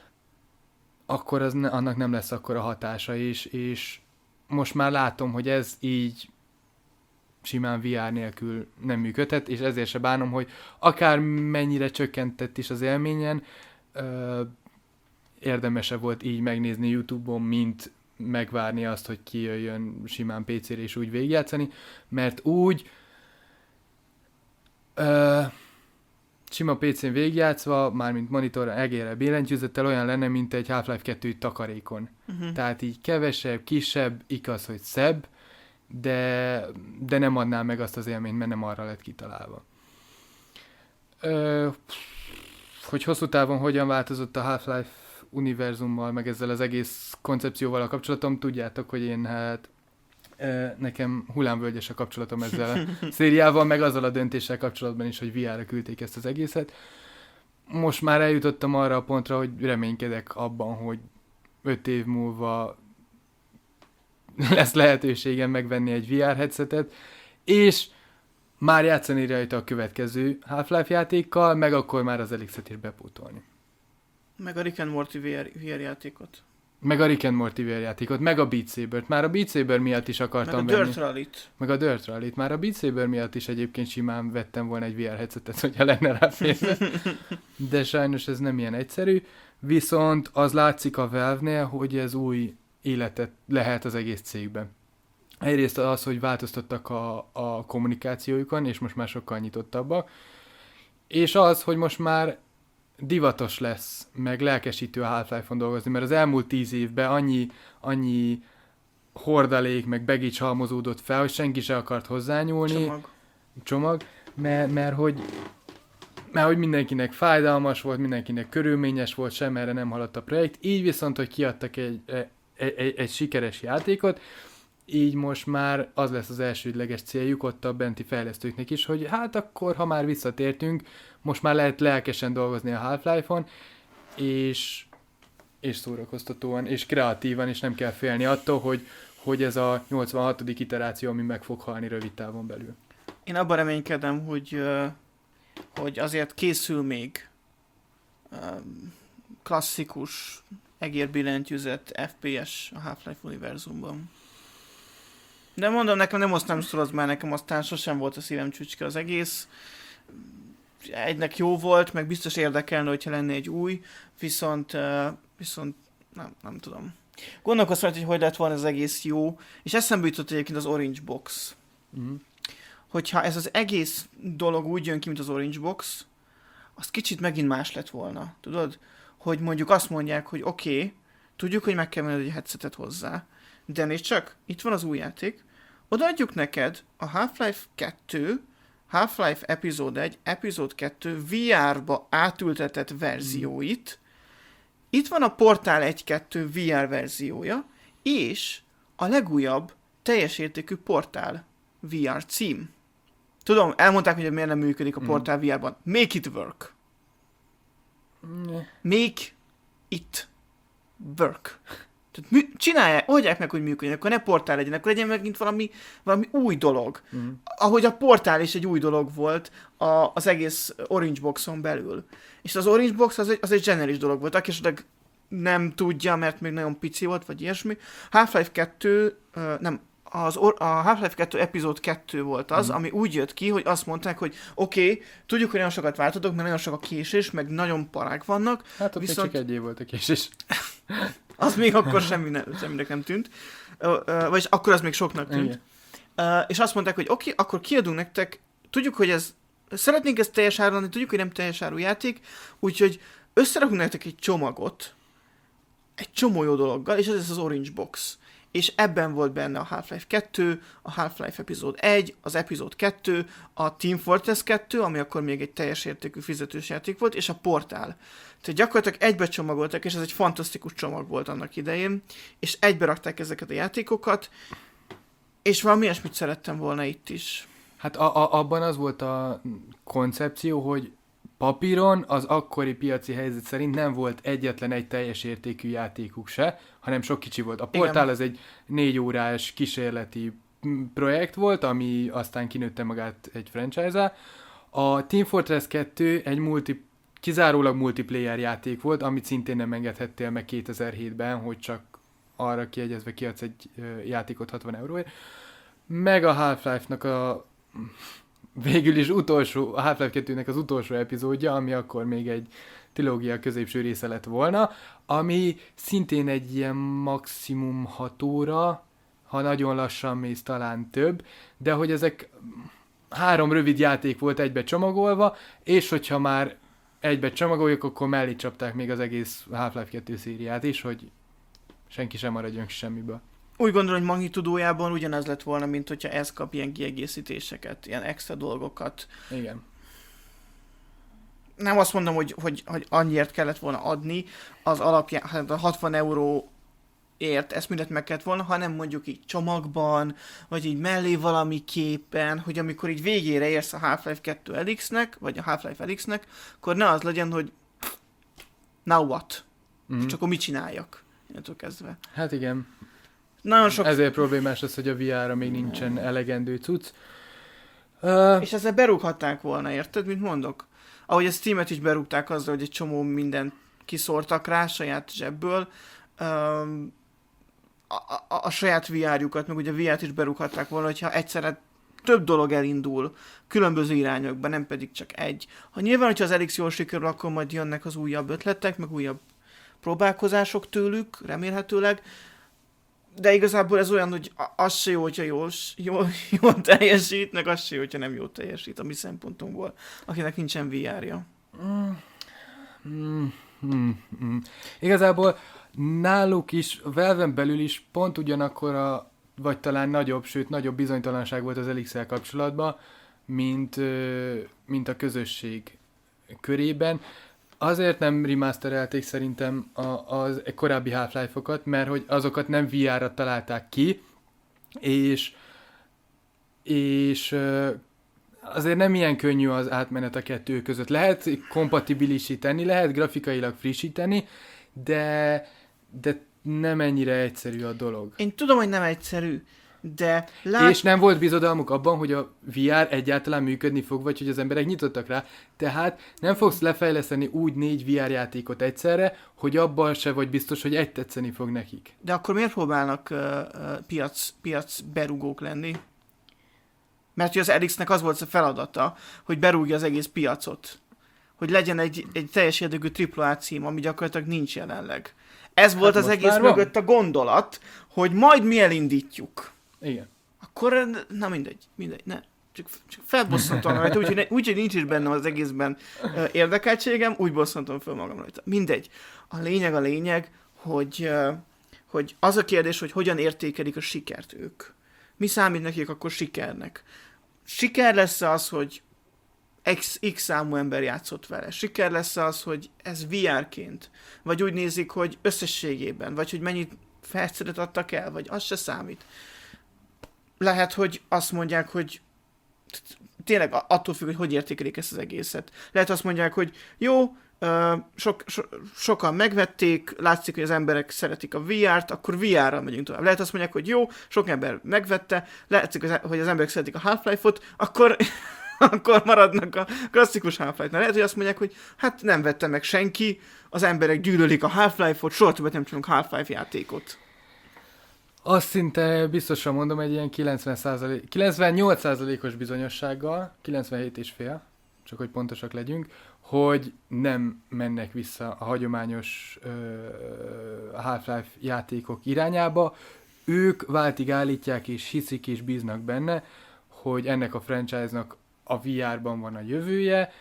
akkor az ne, annak nem lesz akkora hatása, és, és most már látom, hogy ez így simán vé er nélkül nem működhet, és ezért se bánom, hogy akár mennyire csökkentett is az élményen, ö, érdemesebb volt így megnézni YouTube-on, mint megvárni azt, hogy kijöjjön simán pé cére és úgy végigjátszani, mert úgy ö, sima pé cén végigjátszva, mármint monitorra, egérrel, billentyűzettel olyan lenne, mint egy Half-Life kettő takarékon. Uh-huh. Tehát így kevesebb, kisebb, igaz, hogy szebb, de, de nem adná meg azt az élményt, mert nem arra lett kitalálva. Ö, hogy hosszú távon hogyan változott a Half-Life univerzummal, meg ezzel az egész koncepcióval a kapcsolatom, tudjátok, hogy én hát ö, nekem hullámvölgyes a kapcsolatom ezzel a szériával, meg azzal a döntéssel kapcsolatban is, hogy vé er-re küldték ezt az egészet. Most már eljutottam arra a pontra, hogy reménykedek abban, hogy öt év múlva lesz lehetőségem megvenni egy vé er headsetet, és már játszani rajta a következő Half-Life játékkal, meg akkor már az Elixet is bepótolni. Meg a Rick and Morty vé er, vé er játékot. Meg a Rick and Morty vé er játékot, meg a Beat Sabert. Már a Beat Saber miatt is akartam venni. Meg a venni. Dirt Rally-t. Meg a Dirt Rally-t. Már a Beat Saber miatt is egyébként simán vettem volna egy vé er headsetet, hogyha lenne rá pénz. De sajnos ez nem ilyen egyszerű. Viszont az látszik a Valve-nél, hogy ez új életet lehet az egész cégben. Egyrészt az, hogy változtattak a, a kommunikációjukon, és most már sokkal nyitottabbak. És az, hogy most már divatos lesz, meg lelkesítő a Half-Life-on dolgozni, mert az elmúlt tíz évben annyi, annyi hordalék, meg baggage halmozódott fel, hogy senki se akart hozzányúlni. Csomag. Csomag, mert, mert hogy mert hogy mindenkinek fájdalmas volt, mindenkinek körülményes volt, sem erre nem haladt a projekt, így viszont, hogy kiadtak egy, egy, egy, egy sikeres játékot, így most már az lesz az elsődleges céljuk ott a benti fejlesztőknek is, hogy hát akkor, ha már visszatértünk, most már lehet lelkesen dolgozni a Half-Life-on, és, és szórakoztatóan, és kreatívan, és nem kell félni attól, hogy, hogy ez a nyolcvanhatodik iteráció, ami meg fog halni rövid távon belül. Én abban reménykedem, hogy, hogy azért készül még klasszikus, egérbillentyűzet ef pé es a Half-Life univerzumban. De mondom, nekem nem azt nem szól, az már nekem aztán sosem volt a szívem csücske az egész. Egynek jó volt, meg biztos érdekelne, hogyha lenne egy új, viszont, viszont nem, nem tudom. Gondolkoztam, hogy hogy lett volna az egész jó, és eszembe jutott egyébként az Orange Box. Mm. Hogyha ez az egész dolog úgy jön ki, mint az Orange Box, az kicsit megint más lett volna. Tudod? Hogy mondjuk azt mondják, hogy oké, okay, tudjuk, hogy meg kell venned egy headsetet hozzá, de nézd csak, itt van az új játék, odaadjuk neked a Half-Life kettő, Half-Life Episode egy, Episode kettő vé er-ba átültetett verzióit, itt van a Portal egy kettő vé er verziója, és a legújabb teljes értékű Portal vé er cím. Tudom, elmondták, hogy miért nem működik a Portal mm. vé er-ban. Make it work. Mm. Make it work. Tehát mű, csinálják, oldják meg, hogy működjön, akkor ne portál legyen, akkor legyen megint valami, valami új dolog. Mm. Ahogy a portál is egy új dolog volt a, az egész Orange Boxon belül. És az Orange Box az egy, az egy generis dolog volt, aki esetleg nem tudja, mert még nagyon pici volt, vagy ilyesmi. Half-Life kettő, uh, nem, az or- a Half-Life kettő epizód kettő volt az, mm. ami úgy jött ki, hogy azt mondták, hogy oké, okay, tudjuk, hogy nagyon sokat váltottok, mert nagyon sok a késés, meg nagyon parák vannak. Hát ott viszont... csak egy év volt a késés. Az még akkor semmi ne, semminek nem tűnt. Uh, uh, vagyis akkor az még soknak tűnt. Uh, és azt mondták, hogy oké, okay, akkor kiadunk nektek, tudjuk, hogy ez, szeretnénk ezt teljes áron, tudjuk, hogy nem teljes áru játék, úgyhogy összerakunk nektek egy csomagot, egy csomó jó dologgal, és ez lesz az Orange Box. És ebben volt benne a Half-Life kettő, a Half-Life Episode egy, az Episode kettő, a Team Fortress kettő, ami akkor még egy teljes értékű fizetős játék volt, és a Portál. Tehát gyakorlatilag egybe csomagoltak, és ez egy fantasztikus csomag volt annak idején, és egybe rakták ezeket a játékokat, és valami ilyesmit szerettem volna itt is. Hát a, a, abban az volt a koncepció, hogy papíron az akkori piaci helyzet szerint nem volt egyetlen egy teljes értékű játékuk se, hanem sok kicsi volt. A Portál az egy négy órás kísérleti projekt volt, ami aztán kinőtte magát egy franchise-á. A Team Fortress kettő egy multi, kizárólag multiplayer játék volt, amit szintén nem engedhettél meg kétezer-hétben, hogy csak arra kiegyezve kiadsz egy játékot hatvan euróért. Meg a Half-Life-nak a végül is utolsó, a Half-Life kettőnek az utolsó epizódja, ami akkor még egy trilógia középső része lett volna, ami szintén egy ilyen maximum hat óra, ha nagyon lassan mész, talán több, de hogy ezek három rövid játék volt egybe csomagolva, és hogyha már egybe csomagoljuk, akkor mellé csapták még az egész Half-Life kettő szériát is, hogy senki sem maradjon semmiből. Úgy gondolom, hogy magnitudójában ugyanaz lett volna, mint hogyha ez kap ilyen kiegészítéseket, ilyen extra dolgokat. Igen. Nem azt mondom, hogy, hogy, hogy annyiért kellett volna adni, az alapján, hát a hatvan euróért ezt mindet meg kellett volna, hanem mondjuk így csomagban, vagy így mellé valami képen, hogy amikor így végére érsz a Half-Life kettő el iksz-nek, vagy a Half-Life el iksz-nek, akkor ne az legyen, hogy now what? Mm-hmm. És akkor mit csináljak? Innentől kezdve. Hát igen. Nagyon sok... Ezért problémás az, hogy a vé er-ra még nincsen elegendő cucc. Uh... És ezzel berúghatták volna, érted, mint mondok? Ahogy a Steam-et is berúgták azzal, hogy egy csomó mindent kiszórtak rá saját zsebből, um, a, a, a saját vé er-jukat, meg ugye a vé er-t is berúghatták volna, hogyha egyszerre több dolog elindul különböző irányokba, nem pedig csak egy. Ha nyilván, hogyha az el iksz jól sikerül, akkor majd jönnek az újabb ötletek, meg újabb próbálkozások tőlük, remélhetőleg, de igazából ez olyan, hogy az se jó, hogyha jól, jól, jól teljesít, meg az se jó, hogyha nem jól teljesít a mi szempontunkból, akinek nincsen vé er-ja. Mm. Mm. Mm. Mm. Igazából náluk is, a Valve-en belül is pont ugyanakkor a, vagy talán nagyobb, sőt nagyobb bizonytalanság volt az el iksz-el kapcsolatban, mint, mint a közösség körében. Azért nem remasterelték szerintem a, az korábbi Half-Life-okat, mert hogy azokat nem vé er-ra találták ki, és, és azért nem ilyen könnyű az átmenet a kettő között. Lehet kompatibilisíteni, lehet grafikailag frissíteni, de, de nem ennyire egyszerű a dolog. Én tudom, hogy nem egyszerű, de lát... És nem volt bizodalmuk abban, hogy a vé er egyáltalán működni fog, vagy hogy az emberek nyitottak rá. Tehát nem fogsz lefejleszteni úgy négy vé er játékot egyszerre, hogy abban se vagy biztos, hogy egy tetszeni fog nekik. De akkor miért próbálnak uh, uh, piac, piac berugók lenni? Mert hogy az Elixnek az volt a feladata, hogy berúgja az egész piacot. Hogy legyen egy, egy teljes érdekű tripla á cím, ami gyakorlatilag nincs jelenleg. Ez hát volt az egész mögött a gondolat, hogy majd mi elindítjuk. Igen. Akkor, na mindegy, mindegy, ne. Csak, csak felbosszantom rajta, úgyhogy úgy, nincs is bennem az egészben uh, érdekeltségem, úgy bosszantom fel magam rajta. Mindegy. A lényeg a lényeg, hogy, uh, hogy az a kérdés, hogy hogyan értékelik a sikert ők. Mi számít nekik akkor sikernek? Siker lesz az, hogy X, X számú ember játszott vele. Siker lesz az, hogy ez vé er-ként. Vagy úgy nézik, hogy összességében. Vagy hogy mennyit felszeret adtak el. Vagy az se számít. Lehet, hogy azt mondják, hogy tényleg attól függ, hogy hogy értékelik ezt az egészet. Lehet azt mondják, hogy jó, sok, so, sokan megvették, látszik, hogy az emberek szeretik a vé er-t, akkor vé er-rel megyünk tovább. Lehet azt mondják, hogy jó, sok ember megvette, látszik, hogy az emberek szeretik a Half-Life-ot, akkor, akkor maradnak a klasszikus Half-Life-nál. Lehet, hogy azt mondják, hogy hát nem vette meg senki, az emberek gyűlölik a Half-Life-ot, soha többet nem csinálunk Half-Life játékot. Azt szinte biztosan mondom egy ilyen kilencven százalék, kilencvennyolc százalékos bizonyossággal, kilencvenhét és fél, csak hogy pontosak legyünk, hogy nem mennek vissza a hagyományos uh, Half-Life játékok irányába. Ők váltig állítják és hiszik és bíznak benne, hogy ennek a franchise-nak a vé er-ban van a jövője.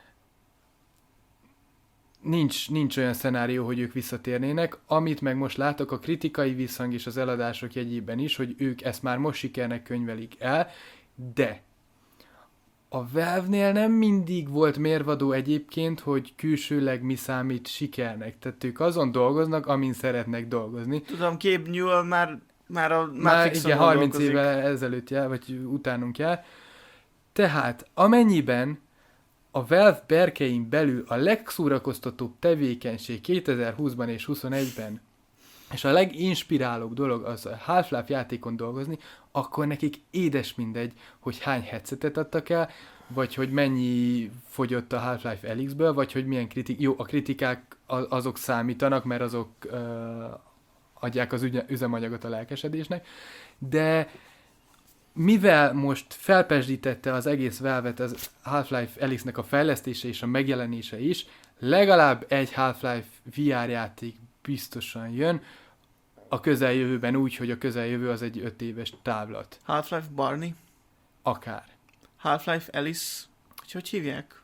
Nincs, nincs olyan szenárió, hogy ők visszatérnének. Amit meg most látok a kritikai visszhang és az eladások jegyében is, hogy ők ezt már most sikernek könyvelik el, de a Valve-nél nem mindig volt mérvadó egyébként, hogy külsőleg mi számít sikernek. Tehát ők azon dolgoznak, amin szeretnek dolgozni. Tudom, Gabe Newell már, már a már igen, harminc évvel ezelőtt jel, vagy utánunk jel. Tehát amennyiben a Valve berkein belül a legszórakoztatóbb tevékenység kétezer-húszban és huszonegyben, és a leginspirálóbb dolog az a Half-Life játékon dolgozni, akkor nekik édes mindegy, hogy hány headsetet adtak el, vagy hogy mennyi fogyott a Half-Life Alyx-ből, vagy hogy milyen kritik... Jó, a kritikák azok számítanak, mert azok uh, adják az ügy- üzemanyagot a lelkesedésnek, de mivel most felpezsdítette az egész Valve-et az Half-Life Alyx-nek a fejlesztése és a megjelenése is, legalább egy Half-Life vé er játék biztosan jön, a közeljövőben úgy, hogy a közeljövő az egy öt éves távlat. Half-Life Barney? Akár. Half-Life Alice? Hogy hogy hívják?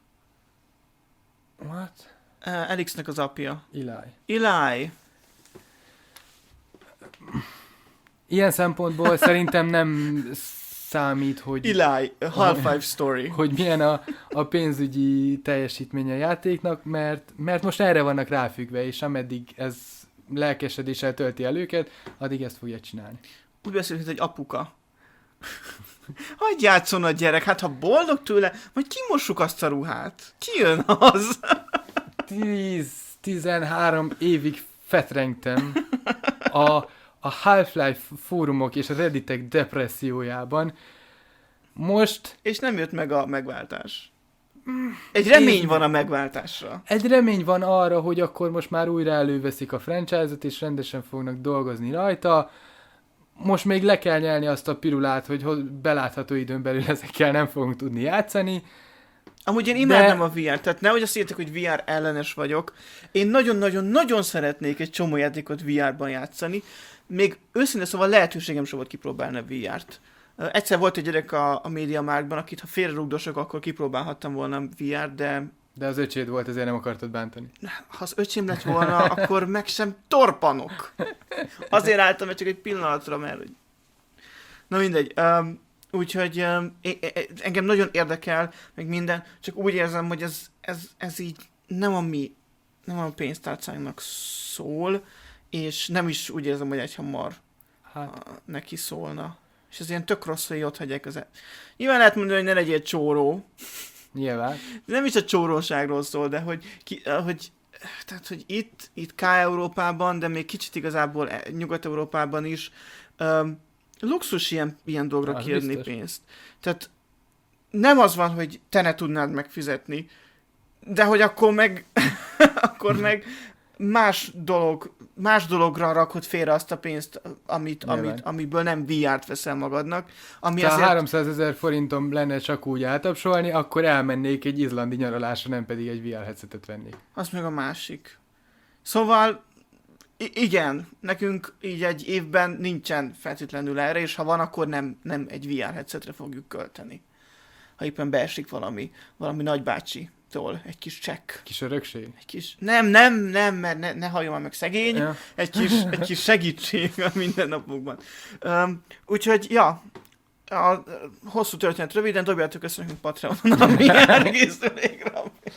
What? Uh, Alyxnek az apja. Eli. Eli. Ilyen szempontból szerintem nem számít, hogy... Eli, Half-Life Story. Hogy milyen a, a pénzügyi teljesítménye a játéknak, mert, mert most erre vannak ráfüggve, és ameddig ez lelkesedéssel tölti el őket, addig ezt fogja csinálni. Úgy beszélünk, mint egy apuka. Hagyj játszon a gyerek, hát ha boldog tőle, majd kimossuk azt a ruhát. Ki jön az? tíz-tizenhárom évig fetrengtem a, a Half-Life fórumok és a Redditek depressziójában. Most... És nem jött meg a megváltás. Egy remény Én... van a megváltásra. Egy remény van arra, hogy akkor most már újra előveszik a franchise-ot, és rendesen fognak dolgozni rajta. Most még le kell nyelni azt a pirulát, hogy belátható időn belül ezekkel nem fogunk tudni játszani. Amúgy én imádnám de... a vé er, tehát nehogy azt írtak, hogy vé er ellenes vagyok. Én nagyon-nagyon-nagyon szeretnék egy csomó játékot vé er-ban játszani. Még őszintén szóval lehetőségem sem volt kipróbálni a vé er-t. Egyszer volt egy gyerek a, a MediaMarktban, akit ha félrerugdosok, akkor kipróbálhattam volna vé er, de... De az öcséd volt, ezért nem akartad bántani. Ha az öcsém lett volna, akkor meg sem torpanok. Azért álltam, mert csak egy pillanatra, mert... Na mindegy. Um, Úgyhogy um, engem nagyon érdekel, meg minden, csak úgy érzem, hogy ez, ez, ez így nem a mi, nem a pénztárcánknak szól, és nem is úgy érzem, hogy egyhamar hát. neki szólna. És ez ilyen tök rossz, hogy ott hagyják az... Nyilván lehet mondani, hogy ne legyél csóró. Nyilván. Nem is a csóróságról szól, de hogy, ki, hogy tehát, hogy itt, itt K-Európában, de még kicsit igazából Nyugat-Európában is um, luxus ilyen, ilyen dolgra az kérni biztos. Pénzt. Tehát nem az van, hogy te ne tudnád megfizetni, de hogy akkor meg akkor meg más dolog, más dologra rakod félre azt a pénzt, amit, amit, amiből nem vé er-t veszel magadnak. Ami ha azért... háromszázezer forintom lenne csak úgy átapsolni, akkor elmennék egy izlandi nyaralásra, nem pedig egy vé er headsetet vennék. Az meg a másik. Szóval I- igen, nekünk így egy évben nincsen feltétlenül erre, és ha van, akkor nem, nem egy vé er headsetre fogjuk költeni. Ha éppen beesik valami, valami nagybácsitól egy kis csekk. Kis örökség? Egy kis... Nem, nem, nem, mert ne, ne halljon már meg szegény. Ja. Egy, kis, egy kis segítség a mindennapokban. Um, úgyhogy, ja, a hosszú történet röviden, dobjátok össze nekünk Patreonon, ami elkészülékre.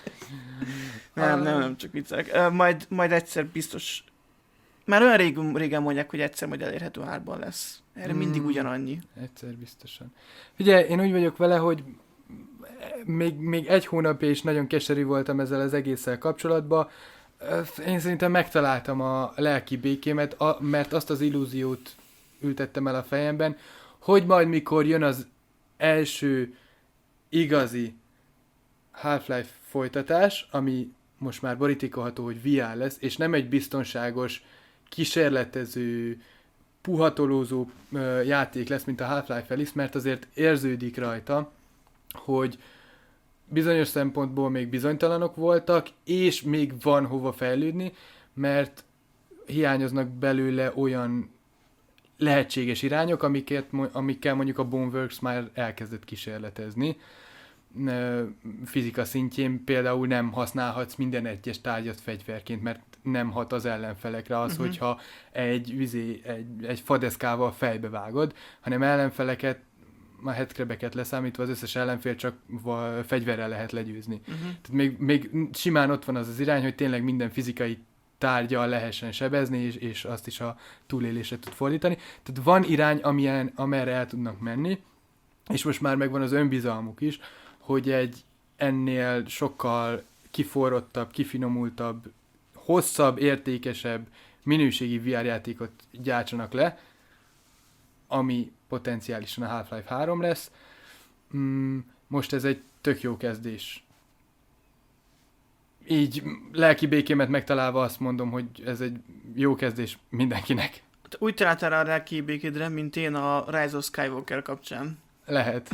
Nem, nem, nem, csak viccelek. Uh, majd, majd egyszer biztos... Már olyan régen, régen mondják, hogy egyszer majd elérhető árban lesz. Erre mm, mindig ugyanannyi. Egyszer biztosan. Ugye, én úgy vagyok vele, hogy még, még egy hónapja is nagyon keserű voltam ezzel az egésszel kapcsolatban. Én szerintem megtaláltam a lelki békémet, mert azt az illúziót ültettem el a fejemben, hogy majd mikor jön az első igazi Half-Life folytatás, ami most már borítékolható, hogy vé er lesz, és nem egy biztonságos, kísérletező, puhatolózó ö, játék lesz, mint a Half-Life Alyx, mert azért érződik rajta, hogy bizonyos szempontból még bizonytalanok voltak, és még van hova fejlődni, mert hiányoznak belőle olyan lehetséges irányok, amiket, amikkel mondjuk a Boneworks már elkezdett kísérletezni. Fizika szintjén például nem használhatsz minden egyes tárgyat fegyverként, mert nem hat az ellenfelekre az, uh-huh. hogyha egy, vizé, egy, egy fadeszkával fejbe vágod, hanem ellenfeleket, a headcrabeket leszámítva az összes ellenfél csak fegyverrel lehet legyőzni. Uh-huh. Tehát még, még simán ott van az az irány, hogy tényleg minden fizikai tárgyal lehessen sebezni, és, és azt is a túlélésre tud fordítani. Tehát van irány, amilyen, amerre el tudnak menni, és most már megvan az önbizalmuk is, hogy egy ennél sokkal kiforrottabb, kifinomultabb, hosszabb, értékesebb, minőségi vé er játékot gyártsanak le, ami potenciálisan a Half-Life három lesz. Most ez egy tök jó kezdés. Így lelki békémet megtalálva azt mondom, hogy ez egy jó kezdés mindenkinek. Úgy találtál a lelki békédre, mint én a Rise of Skywalker kapcsán. Lehet.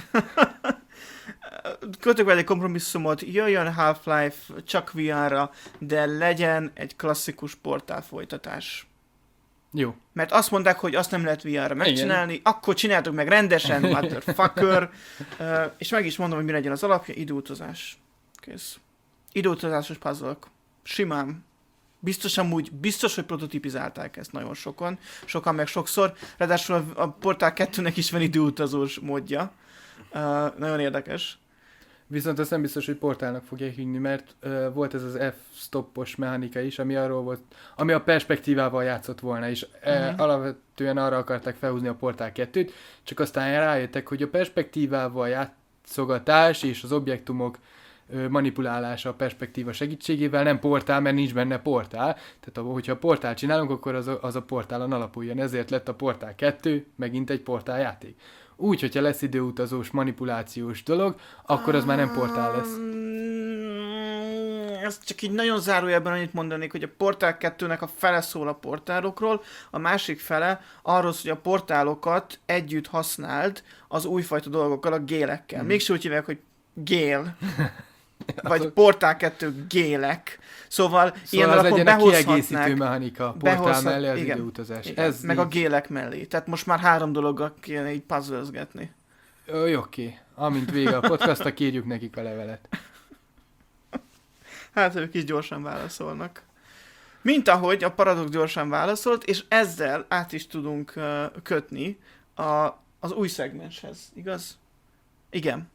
Kötök vele egy kompromisszumot, jöjjön Half-Life csak vé er-ra, de legyen egy klasszikus portál folytatás. Jó. Mert azt mondták, hogy azt nem lehet vé er-ra megcsinálni, igen. Akkor csináltuk meg rendesen, motherfucker. uh, és meg is mondom, hogy mi legyen az alapja, időutazás. Kész. Időutazásos puzzle-ok. Simán. Biztos amúgy, biztos, hogy prototipizálták ezt nagyon sokan. Sokan meg sokszor. Ráadásul a, a Portál kettőnek is van időutazós módja. Uh, nagyon érdekes. Viszont azt nem biztos, hogy Portálnak fogják hívni, mert uh, volt ez az F-stoppos mechanika is, ami arról volt, ami a perspektívával játszott volna, és uh-huh. uh, alapvetően arra akarták felhúzni a Portál kettőt, csak aztán rájöttek, hogy a perspektívával játszogatás és az objektumok uh, manipulálása a perspektíva segítségével nem portál, mert nincs benne portál. Tehát hogyha portál csinálunk, akkor az a, az a portálon alapuljon. Ezért lett a Portál kettő megint egy portál játék. Úgy, hogyha lesz időutazós, manipulációs dolog, akkor az már nem portál lesz. Ez csak így nagyon zárójelben annyit mondanék, hogy a Portál kettőnek a fele szól a portálokról, a másik fele arról, hogy a portálokat együtt használd az újfajta dolgokkal, a gélekkel. Hmm. Mégis úgy hívják, hogy gél. Vagy Portál kettő gélek. Szóval, szóval ilyen az alapon legyen a kiegészítő mechanika. Portál behozhat, mellé az igen, időutazás. Igen, Ez meg így. A gélek mellé. Tehát most már három dologgal kéne így puzzlezgetni. Jó, oké. Amint vége a podcastra, írjuk nekik a levelet. Hát ők is gyorsan válaszolnak. Mint ahogy a Paradox gyorsan válaszolt, és ezzel át is tudunk uh, kötni a, Az új szegmenshez, igaz? Igen.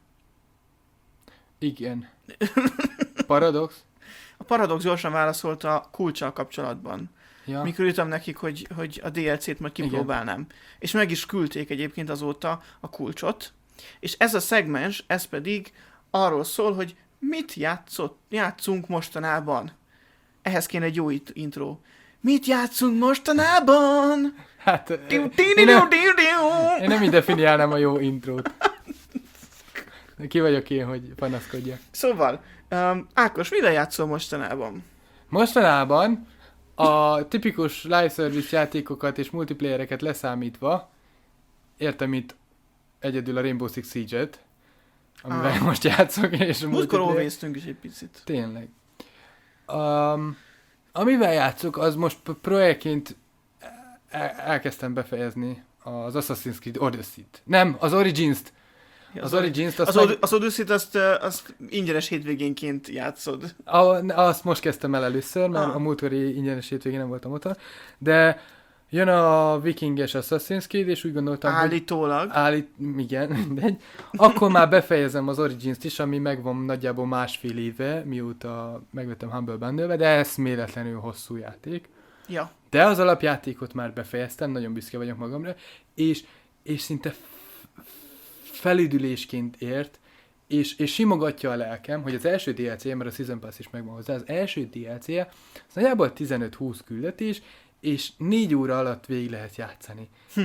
Igen. Paradox? A Paradox gyorsan válaszolt a kulccsal kapcsolatban. Ja. Mikor írtam nekik, hogy, hogy a dé el cét majd kipróbálnám. Igen. És meg is küldték egyébként azóta a kulcsot. És ez a szegmens, ez pedig arról szól, hogy mit játszott, játszunk mostanában. Ehhez kéne egy jó intro. Mit játszunk mostanában? Hát, én nem, én nem így definiálnám a jó intrót. Ki vagyok én, hogy panaszkodjak. Szóval, um, Ákos, mire játszol mostanában? Mostanában a tipikus live service játékokat és multiplayereket leszámítva, értem itt egyedül a Rainbow Six Siege-et, amivel ah. most játszok, és a múltkor óvéztünk is egy picit. Tényleg. Um, amivel játszok, az most projektként elkezdtem befejezni az Assassin's Creed Odyssey-t. Nem, az Origins-t. Az, az Origins-t. Azt az, meg... az Odyssey-t azt, azt ingyenes hétvégénként játszod. A, azt most kezdtem el először, mert ah. a múltkori ingyenes hétvégén nem voltam otthon. De jön a vikinges Assassin's Creed, és úgy gondoltam, Állítólag. hogy... Állít... Igen, mindegy. Akkor már befejezem az Origins-t is, ami megvan nagyjából másfél éve, mióta megvettem Humble Bundle-be, de eszméletlenül hosszú játék. Ja. De az alapjátékot már befejeztem, nagyon büszke vagyok magamra, és, és szinte felüdülésként ért, és, és simogatja a lelkem, hogy az első dé el cé, mert a Season Pass is megvan hozzá, az első dé el cé, az nagyjából tizenöt-húsz küldetés, és négy óra alatt végig lehet játszani.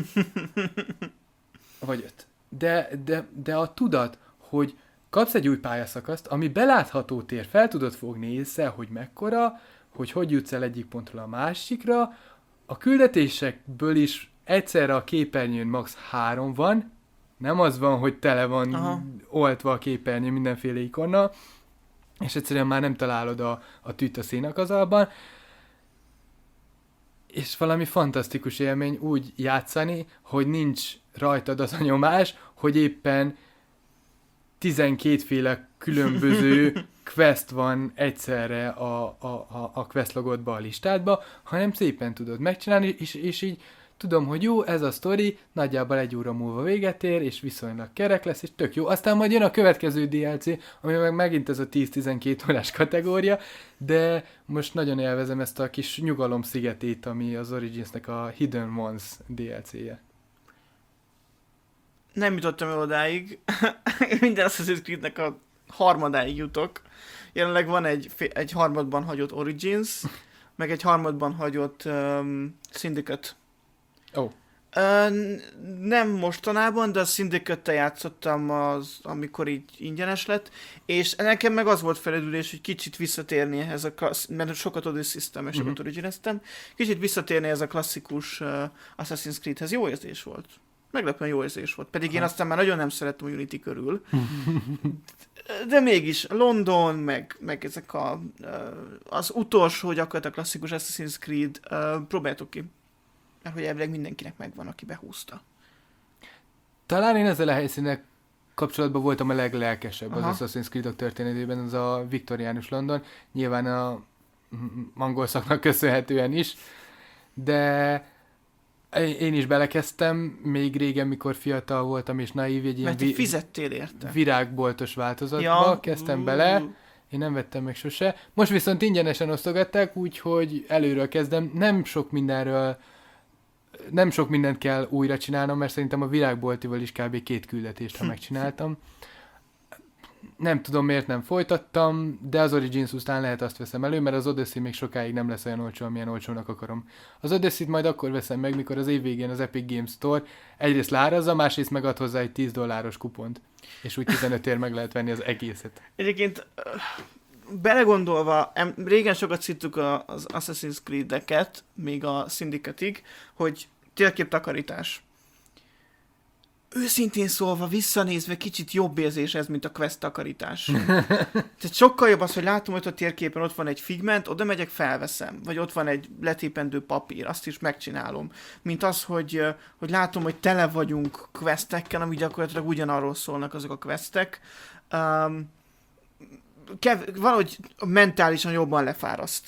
Vagy öt. De, de, de a tudat, hogy kapsz egy új pályaszakaszt, ami belátható tér, fel tudod fogni észre, hogy mekkora, hogy hogy jutsz el egyik pontról a másikra, a küldetésekből is egyszerre a képernyőn max. három van, nem az van, hogy tele van Aha. oltva a képernyő mindenféle ikonnal, és egyszerűen már nem találod a, a tűt a szénakazalban, és valami fantasztikus élmény úgy játszani, hogy nincs rajtad az a nyomás, hogy éppen tizenkétféle különböző quest van egyszerre a, a, a quest logodba, a listádba, hanem szépen tudod megcsinálni, és, és így tudom, hogy jó, ez a sztori, nagyjából egy óra múlva véget ér, és viszonylag kerek lesz, és tök jó. Aztán majd jön a következő dé el cé, ami meg megint ez a tíz-tizenkét órás kategória, de most nagyon élvezem ezt a kis nyugalom szigetét, ami az Originsnek a Hidden Ones dé el cé-je. Nem jutottam el odáig. Minden Assassin's Creed-nek a harmadáig jutok. Jelenleg van egy, egy harmadban hagyott Origins, meg egy harmadban hagyott um, Syndicate. Ó. Oh. Uh, nem mostanában, de a Syndicate-tel játszottam, az, amikor így ingyenes lett, és nekem meg az volt felüdülés, hogy kicsit visszatérni ehhez a klassz... mert sokat Odyssey-ztem, és sokat uh-huh. Origins-eztem, kicsit visszatérni ez a klasszikus uh, Assassin's Creedhez. Jó érzés volt. Meglepően jó érzés volt. Pedig én aztán már nagyon nem szerettem a Unity körül. De mégis London, meg, meg ezek a, az utolsó gyakorlatilag klasszikus Assassin's Creed, próbáljátok ki. Mert hogy elvileg mindenkinek megvan, aki behúzta. Talán én ezzel a helyszínek kapcsolatban voltam a leglelkesebb Aha. az Assassin's Creed-ok történetében, az a viktoriánus London, nyilván a angol szaknak köszönhetően is, de én is belekezdtem, még régen, mikor fiatal voltam, és naív, egy ilyen vi- fizettél érte. virágboltos változatba ja. kezdtem bele, én nem vettem meg sose. Most viszont ingyenesen osztogatták, úgyhogy előről kezdem. Nem sok mindenről, nem sok mindent kell újra csinálnom, mert szerintem a virágboltival is kb. Két küldetést, ha megcsináltam. Nem tudom, miért nem folytattam, de az Origins után lehet azt veszem elő, mert az Odyssey még sokáig nem lesz olyan olcsó, amilyen olcsónak akarom. Az Odyssey-t majd akkor veszem meg, mikor az év végén az Epic Games Store egyrészt lárazza, másrészt megad hozzá egy tíz dolláros kupont, és úgy tizenöt ér meg lehet venni az egészet. Egyébként belegondolva, régen sokat szittuk az Assassin's Creed-eket, még a Syndicate-ig, hogy térképtakarítás. Őszintén szólva, visszanézve kicsit jobb érzés ez, mint a quest takarítás. Tehát sokkal jobb az, hogy látom, hogy a térképen ott van egy figment, oda megyek, felveszem. Vagy ott van egy letépendő papír, azt is megcsinálom. Mint az, hogy, hogy látom, hogy tele vagyunk questekkel, ami gyakorlatilag ugyanarról szólnak azok a questek. Um, kev- valahogy mentálisan jobban lefáraszt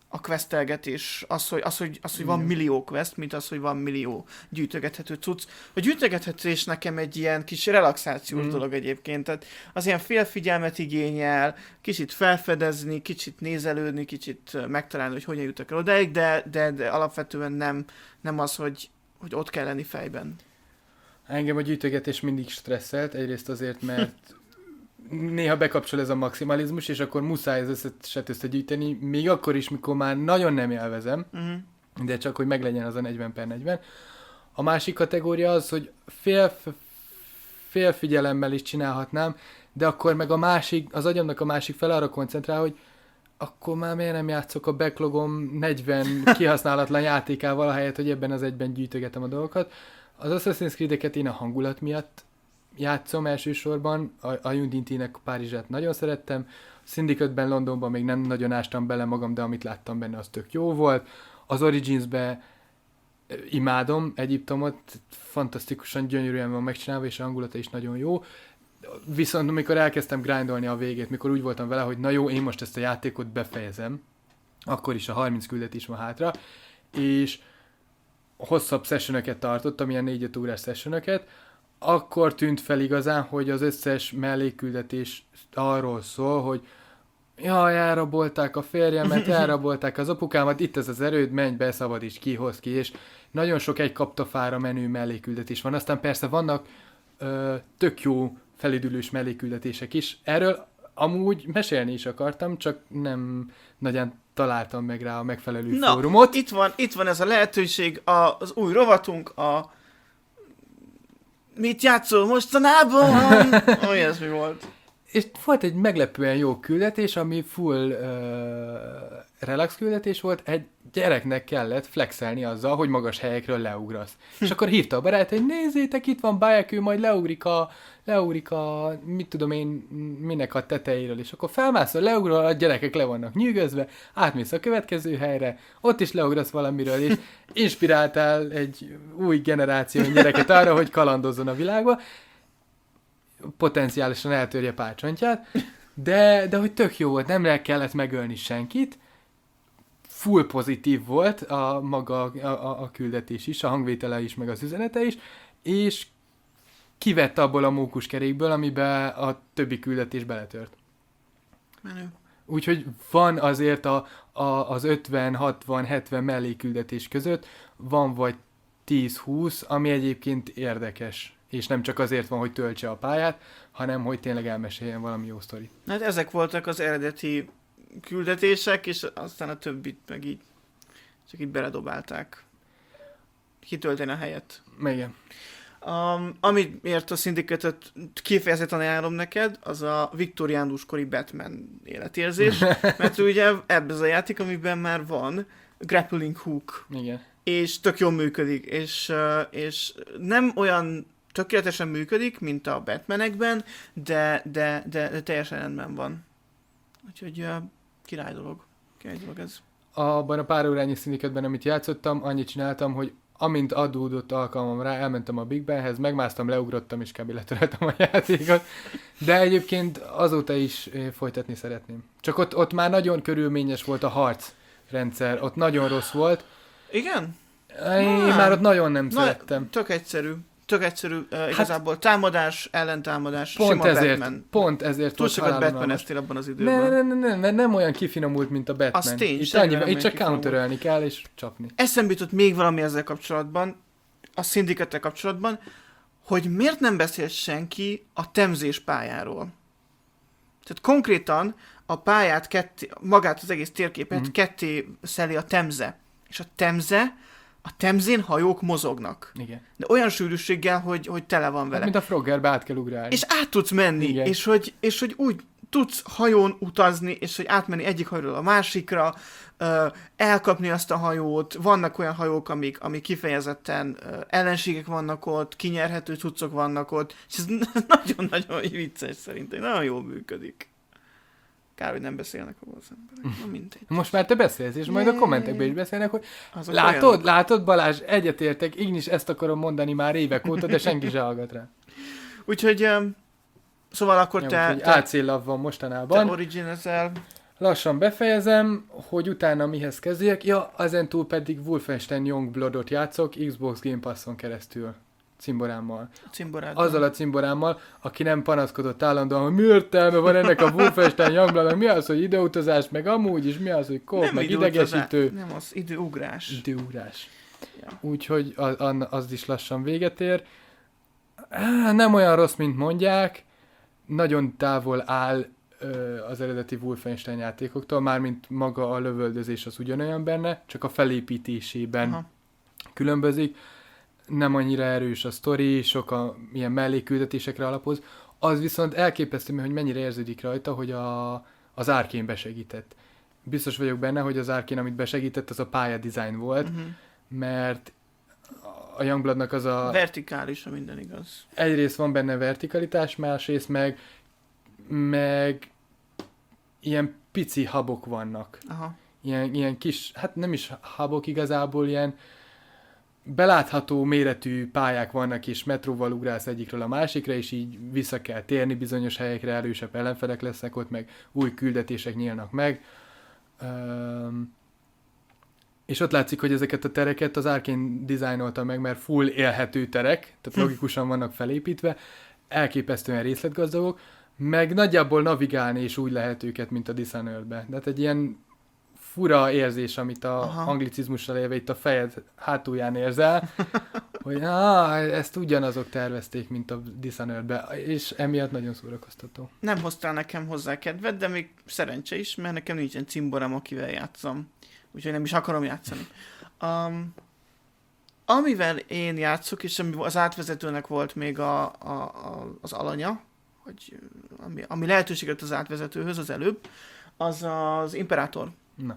a questelgetés, az, hogy, az, hogy, az, hogy van millió quest, mint az, hogy van millió gyűjtögethető cucc. A gyűjtögethetős nekem egy ilyen kis relaxációs mm. dolog egyébként, tehát az ilyen félfigyelmet igényel, kicsit felfedezni, kicsit nézelődni, kicsit megtalálni, hogy hogyan jutok el odáig, de, de, de alapvetően nem, nem az, hogy, hogy ott kell lenni fejben. Engem a gyűjtögetés mindig stresszelt, egyrészt azért, mert néha bekapcsol ez a maximalizmus, és akkor muszáj az összeset összegyűjteni, még akkor is, mikor már nagyon nem élvezem, uh-huh. de csak, hogy meglegyen az a negyven per negyven. A másik kategória az, hogy fél, fél figyelemmel is csinálhatnám, de akkor meg a másik, az agyamnak a másik fel arra koncentrál, hogy akkor már miért nem játszok a backlogom negyven kihasználatlan játékával, ahelyett, hogy ebben az egyben gyűjtögetem a dolgokat. Az Assassin's Creed-eket én a hangulat miatt játszom elsősorban, a, a Unity-nek Párizsát nagyon szerettem, a Syndicate-ben Londonban még nem nagyon ástam bele magam, de amit láttam benne, az tök jó volt. Az Origins-be imádom Egyiptomot, fantasztikusan gyönyörűen van megcsinálva, és a hangulata is nagyon jó. Viszont amikor elkezdtem grindolni a végét, mikor úgy voltam vele, hogy na jó, én most ezt a játékot befejezem, akkor is a harminc küldetés van hátra, és hosszabb sessionöket tartottam, ilyen négy-öt órás sessionöket, akkor tűnt fel igazán, hogy az összes mellékküldetés arról szól, hogy jaj, elrabolták a férjemet, elrabolták az apukámat, itt ez az erőd, menj be, szabadíts ki, hozd ki, és nagyon sok egy kaptafára menő mellékküldetés van. Aztán persze vannak ö, tök jó felüdülős mellékküldetések is. Erről amúgy mesélni is akartam, csak nem nagyon találtam meg rá a megfelelő Na, fórumot. Itt van, itt van ez a lehetőség, a, az új rovatunk, a mit játszol mostanában? Olyasmi volt. És volt egy meglepően jó küldetés, ami full uh, relax küldetés volt, egy gyereknek kellett flexelni azzal, hogy magas helyekről leugrasz. És akkor hívta a barát, hogy nézzétek, itt van Bayekő, majd leugrik a, leugrik a, mit tudom én, minek a tetejéről, és akkor felmászol, leugrol, a gyerekek le vannak nyűgözve, átmész a következő helyre, ott is leugrasz valamiről, és inspiráltál egy új generáció gyereket arra, hogy kalandozzon a világba, potenciálisan eltörje párcsontját, de, de hogy tök jó volt, nem kellett megölni senkit, full pozitív volt a maga a, a, a küldetés is, a hangvétele is, meg az üzenete is, és kivett abból a mókuskerékből, amiben a többi küldetés beletört. Menő. Úgyhogy van azért a, a, az ötven, hatvan, hetven mellékküldetés között, van vagy tíz-húsz, ami egyébként érdekes. És nem csak azért van, hogy töltse a pályát, hanem hogy tényleg elmeséljen valami jó sztori. Hát ezek voltak az eredeti küldetések, és aztán a többit meg így csak így beledobálták. Kitölteni a helyet. Igen. Um, amiért a Syndicate-öt kifejezetten ajánlom neked, az a viktoriánus kori Batman életérzés, mert ugye ebben az a játék, amiben már van grappling hook. Igen. És tök jól működik, és, és nem olyan tökéletesen működik, mint a Batmanekben, de, de, de, de teljesen rendben van. Úgyhogy uh, király dolog. Király dolog ez. Abban a pár órányi Syndicate-ben, amit játszottam, annyit csináltam, hogy amint adódott alkalmam rá, elmentem a Big Benhez, megmásztam, leugrottam, és kb. Letöröltem a játékot. De egyébként azóta is folytatni szeretném. Csak ott, ott már nagyon körülményes volt a harcrendszer, ott nagyon rossz volt. Igen? Én Na, már ott nagyon nem na, szerettem. Tök egyszerű. Tök egyszerű, uh, igazából hát, támadás, ellentámadás, pont sima ezért, Batman. Pont ezért. Túl sokat Batman-eztél abban az időben. Ne, ne, ne, ne, nem olyan kifinomult, mint a Batman. Az tény, itt, annyi, itt csak counterölni kell, és csapni. Eszembe jutott még valami ezzel kapcsolatban, a Syndicate-tel kapcsolatban, hogy miért nem beszél senki a temzés pályáról. Tehát konkrétan a pályát, ketté, magát az egész térképet mm. ketté szeli a temze. És a temze, a temzén hajók mozognak. Igen. De olyan sűrűséggel, hogy, hogy tele van vele. Hát, mint a Froggerbe át kell ugrálni. És át tudsz menni, és hogy, és hogy úgy tudsz hajón utazni, és hogy átmenni egyik hajóról a másikra, elkapni azt a hajót, vannak olyan hajók, amik, amik kifejezetten ellenségek vannak ott, kinyerhető cuccok vannak ott, és ez nagyon-nagyon vicces szerintem, nagyon jól működik. Kár, hogy nem beszélnek róla az emberek. Na, mindegy. Most már te beszélsz, és majd a kommentekben is beszélnek, hogy azok látod, olyanok. látod Balázs, egyetértek, én is ezt akarom mondani már évek óta, de senki se hallgat rá. Úgyhogy, um, szóval akkor Jó, te... te á cé Love van mostanában. Te Origin-ezel. lassan befejezem, hogy utána mihez kezdjek. Ja, azentúl pedig Wolfenstein Youngbloodot játszok Xbox Game Passon keresztül. Cimborámmal. Cimboráddal. Azzal a cimborámmal, aki nem panaszkodott állandóan, hogy mi értelme van ennek a Wolfenstein Youngbloodnak, mi az, hogy időutazás, meg amúgy is, mi az, hogy kóp, meg idegesítő. Nem az, időugrás. Időugrás. Ja. Úgyhogy az, az is lassan véget ér. Nem olyan rossz, mint mondják. Nagyon távol áll ö, az eredeti Wolfenstein játékoktól, mármint maga a lövöldözés az ugyanolyan benne, csak a felépítésében Aha. különbözik. Nem annyira erős a sztori, sok a ilyen mellékküldetésekre alapoz. Az viszont elképesztő, hogy mennyire érződik rajta, hogy a, az Arkane besegített. Biztos vagyok benne, hogy az Arkane, amit besegített, az a pályadizájn volt, uh-huh. mert a Youngbloodnak az a... Vertikális, ha minden igaz. Egyrészt van benne vertikalitás, másrészt meg, meg ilyen pici hubok vannak. Aha. Ilyen, ilyen kis, hát nem is hubok igazából, ilyen belátható méretű pályák vannak, és metróval ugrálsz egyikről a másikra, és így vissza kell térni bizonyos helyekre, erősebb ellenfelek lesznek ott, meg új küldetések nyílnak meg. Um, és ott látszik, hogy ezeket a tereket az Arkane dizájnolta meg, mert full élhető terek, tehát logikusan vannak felépítve, elképesztően részletgazdagok, meg nagyjából navigálni is úgy lehet őket, mint a Dishonored-be. Tehát egy ilyen fura érzés, amit a Aha. anglicizmussal élve itt a fejed hátulján érzel, hogy á, ezt ugyanazok tervezték, mint a Dishonored-be, és emiatt nagyon szórakoztató. Nem hoztál nekem hozzá kedvet, de még szerencse is, mert nekem nincsen cimborám, akivel játszom. Úgyhogy nem is akarom játszani. Um, amivel én játszok, és az átvezetőnek volt még a, a, a, az alanya, hogy, ami, ami lehetőséget az átvezetőhöz az előbb, az az Imperátor. Na.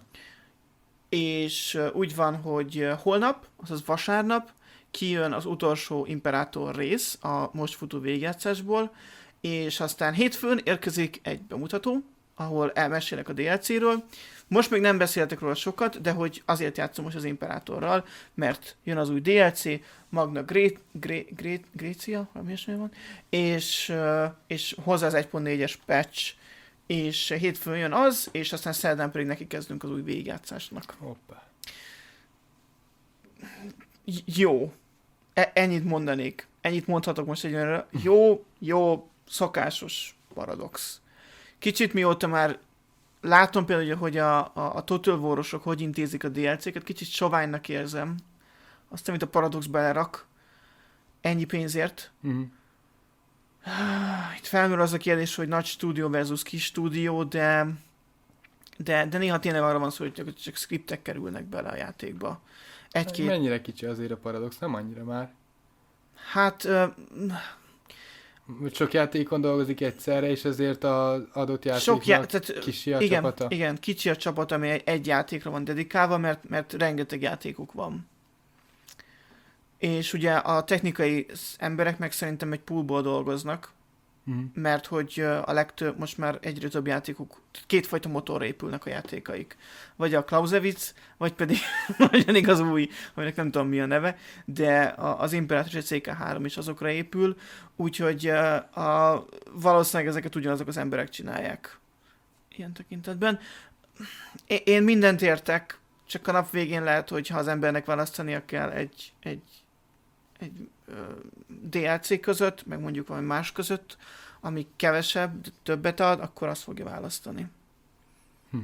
És úgy van, hogy holnap, azaz vasárnap kijön az utolsó Imperátor rész a most futó végigjátszásból, és aztán hétfőn érkezik egy bemutató, ahol elmesélek a dé el céről. Most még nem beszéltek róla sokat, de hogy azért játszom most az Imperátorral, mert jön az új dé el cé, Magna Gre- Gre- Gre- Grecia, valami ilyesmi van, és, és hozzá az egy pont négyes patch, és hétfőn jön az, és aztán szerdán pedig neki kezdünk az új végigjátszásnak. Hoppá. Jó. E- ennyit mondanék. Ennyit mondhatok most egy olyan jó, jó, szokásos paradox. Kicsit mióta már látom például, hogy a, a, a Total War-osok hogy intézik a dé el cé-ket, kicsit soványnak érzem. Azt, amit a Paradox belerak ennyi pénzért. Uh-huh. Itt felmerül az a kérdés, hogy nagy stúdió versus kis stúdió, de, de, de néha tényleg arra van szó, hogy csak, csak skriptek kerülnek bele a játékba. Egy-két... Mennyire kicsi azért a Paradox? Nem annyira már. Hát... Uh, Sok játékon dolgozik egyszerre, és ezért az adott játéknak já- tehát, kicsi a igen, csapata. Igen, kicsi a csapat, ami egy, egy játékra van dedikálva, mert, mert rengeteg játékuk van. És ugye a technikai emberek meg szerintem egy poolból dolgoznak, uh-huh. mert hogy a legtöbb, most már egyre több játékuk, kétfajta motorra épülnek a játékaik. Vagy a Clausewitz, vagy pedig nagyon az új, aminek nem tudom mi a neve, de az Imperator és a cé ká három is azokra épül, úgyhogy a, valószínűleg ezeket ugyanazok az emberek csinálják ilyen tekintetben. Én mindent értek, csak a nap végén lehet, hogy ha az embernek választania kell egy, egy egy uh, dé el cé között, meg mondjuk valami más között, ami kevesebb, többet ad, akkor azt fogja választani. Hm.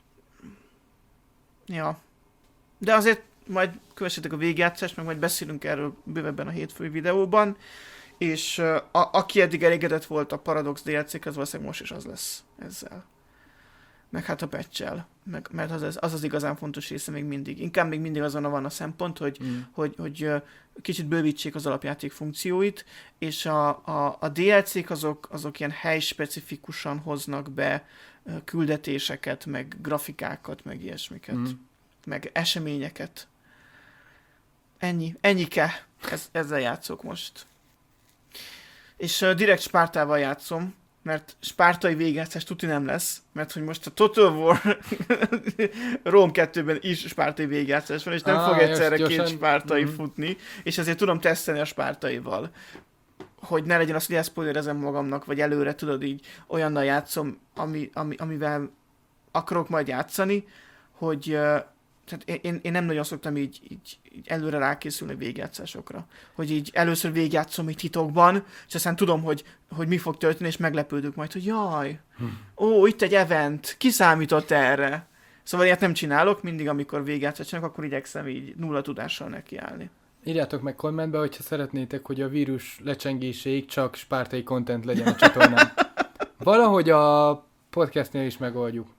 Ja. De azért majd kövessétek a végigjátszást, meg majd beszélünk erről bővebben a hétfői videóban, és uh, a, aki eddig elégedett volt a Paradox dé el cé, az valószínűleg most is az lesz ezzel. Meg hát a patch-el, meg, mert az, az az igazán fontos része még mindig. Inkább még mindig azon van a szempont, hogy, mm. hogy, hogy kicsit bővítsék az alapjáték funkcióit, és a, a, a dé el cék azok, azok ilyen helyspecifikusan hoznak be küldetéseket, meg grafikákat, meg ilyesmiket, mm. meg eseményeket. Ennyi, ennyike. Ez, ezzel játszok most. És uh, direkt Spártával játszom, mert spártai végigjátszás tuti nem lesz, mert hogy most a Total War Rome kettőben is spártai végigjátszás van, és nem ah, fog egyszerre két gyorsan... spártai mm. futni, és ezért tudom tesztelni a spártaival, hogy ne legyen az, hogy elszpoilerezem magamnak, vagy előre tudod így olyannal játszom, ami, ami, amivel akarok majd játszani, hogy uh, tehát én, én nem nagyon szoktam így, így, így előre rákészülni végjátszásokra. Hogy így először végigjátszom egy titokban, és aztán tudom, hogy, hogy mi fog történni, és meglepődök majd, hogy jaj, hm. ó, itt egy event, ki számított erre? Szóval ilyet nem csinálok, mindig amikor végigjátszást csinálok, akkor igyekszem így nulla tudással nekiállni. Írjátok meg kommentbe, hogyha szeretnétek, hogy a vírus lecsengéséig csak spártai content legyen a csatornán. Valahogy a podcastnél is megoldjuk.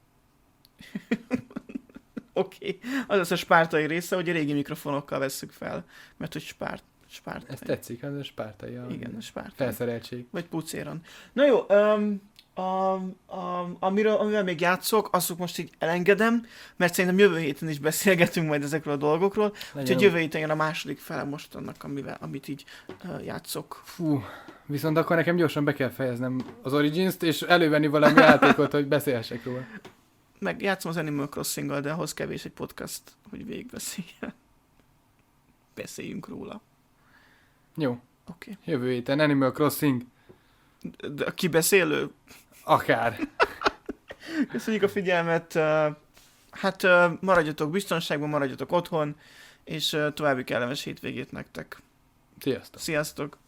Oké, okay. Az az a spártai része, hogy a régi mikrofonokkal vesszük fel, mert hogy spárt, spártai. Ez tetszik, az a spártai. A igen, a spártai. Felszereltség. Vagy pucéron. Na jó, um, a, a, amiről, amivel még játszok, azok most így elengedem, mert szerintem jövő héten is beszélgetünk majd ezekről a dolgokról, úgyhogy jövő héten jön a második fele most annak, amivel, amit így uh, játszok. Fú, viszont akkor nekem gyorsan be kell fejeznem az Origins-t, és elővenni valami játékot, hogy beszélhessek róla. Meg játszom az Animal Crossing-gal, de ahhoz kevés egy podcast, hogy végigbeszéljen. Beszéljünk róla. Jó. Oké. Okay. Jövő héten Animal Crossing. De a kibeszélő? Akár. Köszönjük a figyelmet. Hát maradjatok biztonságban, maradjatok otthon, és további kellemes hétvégét nektek. Sziasztok. Sziasztok.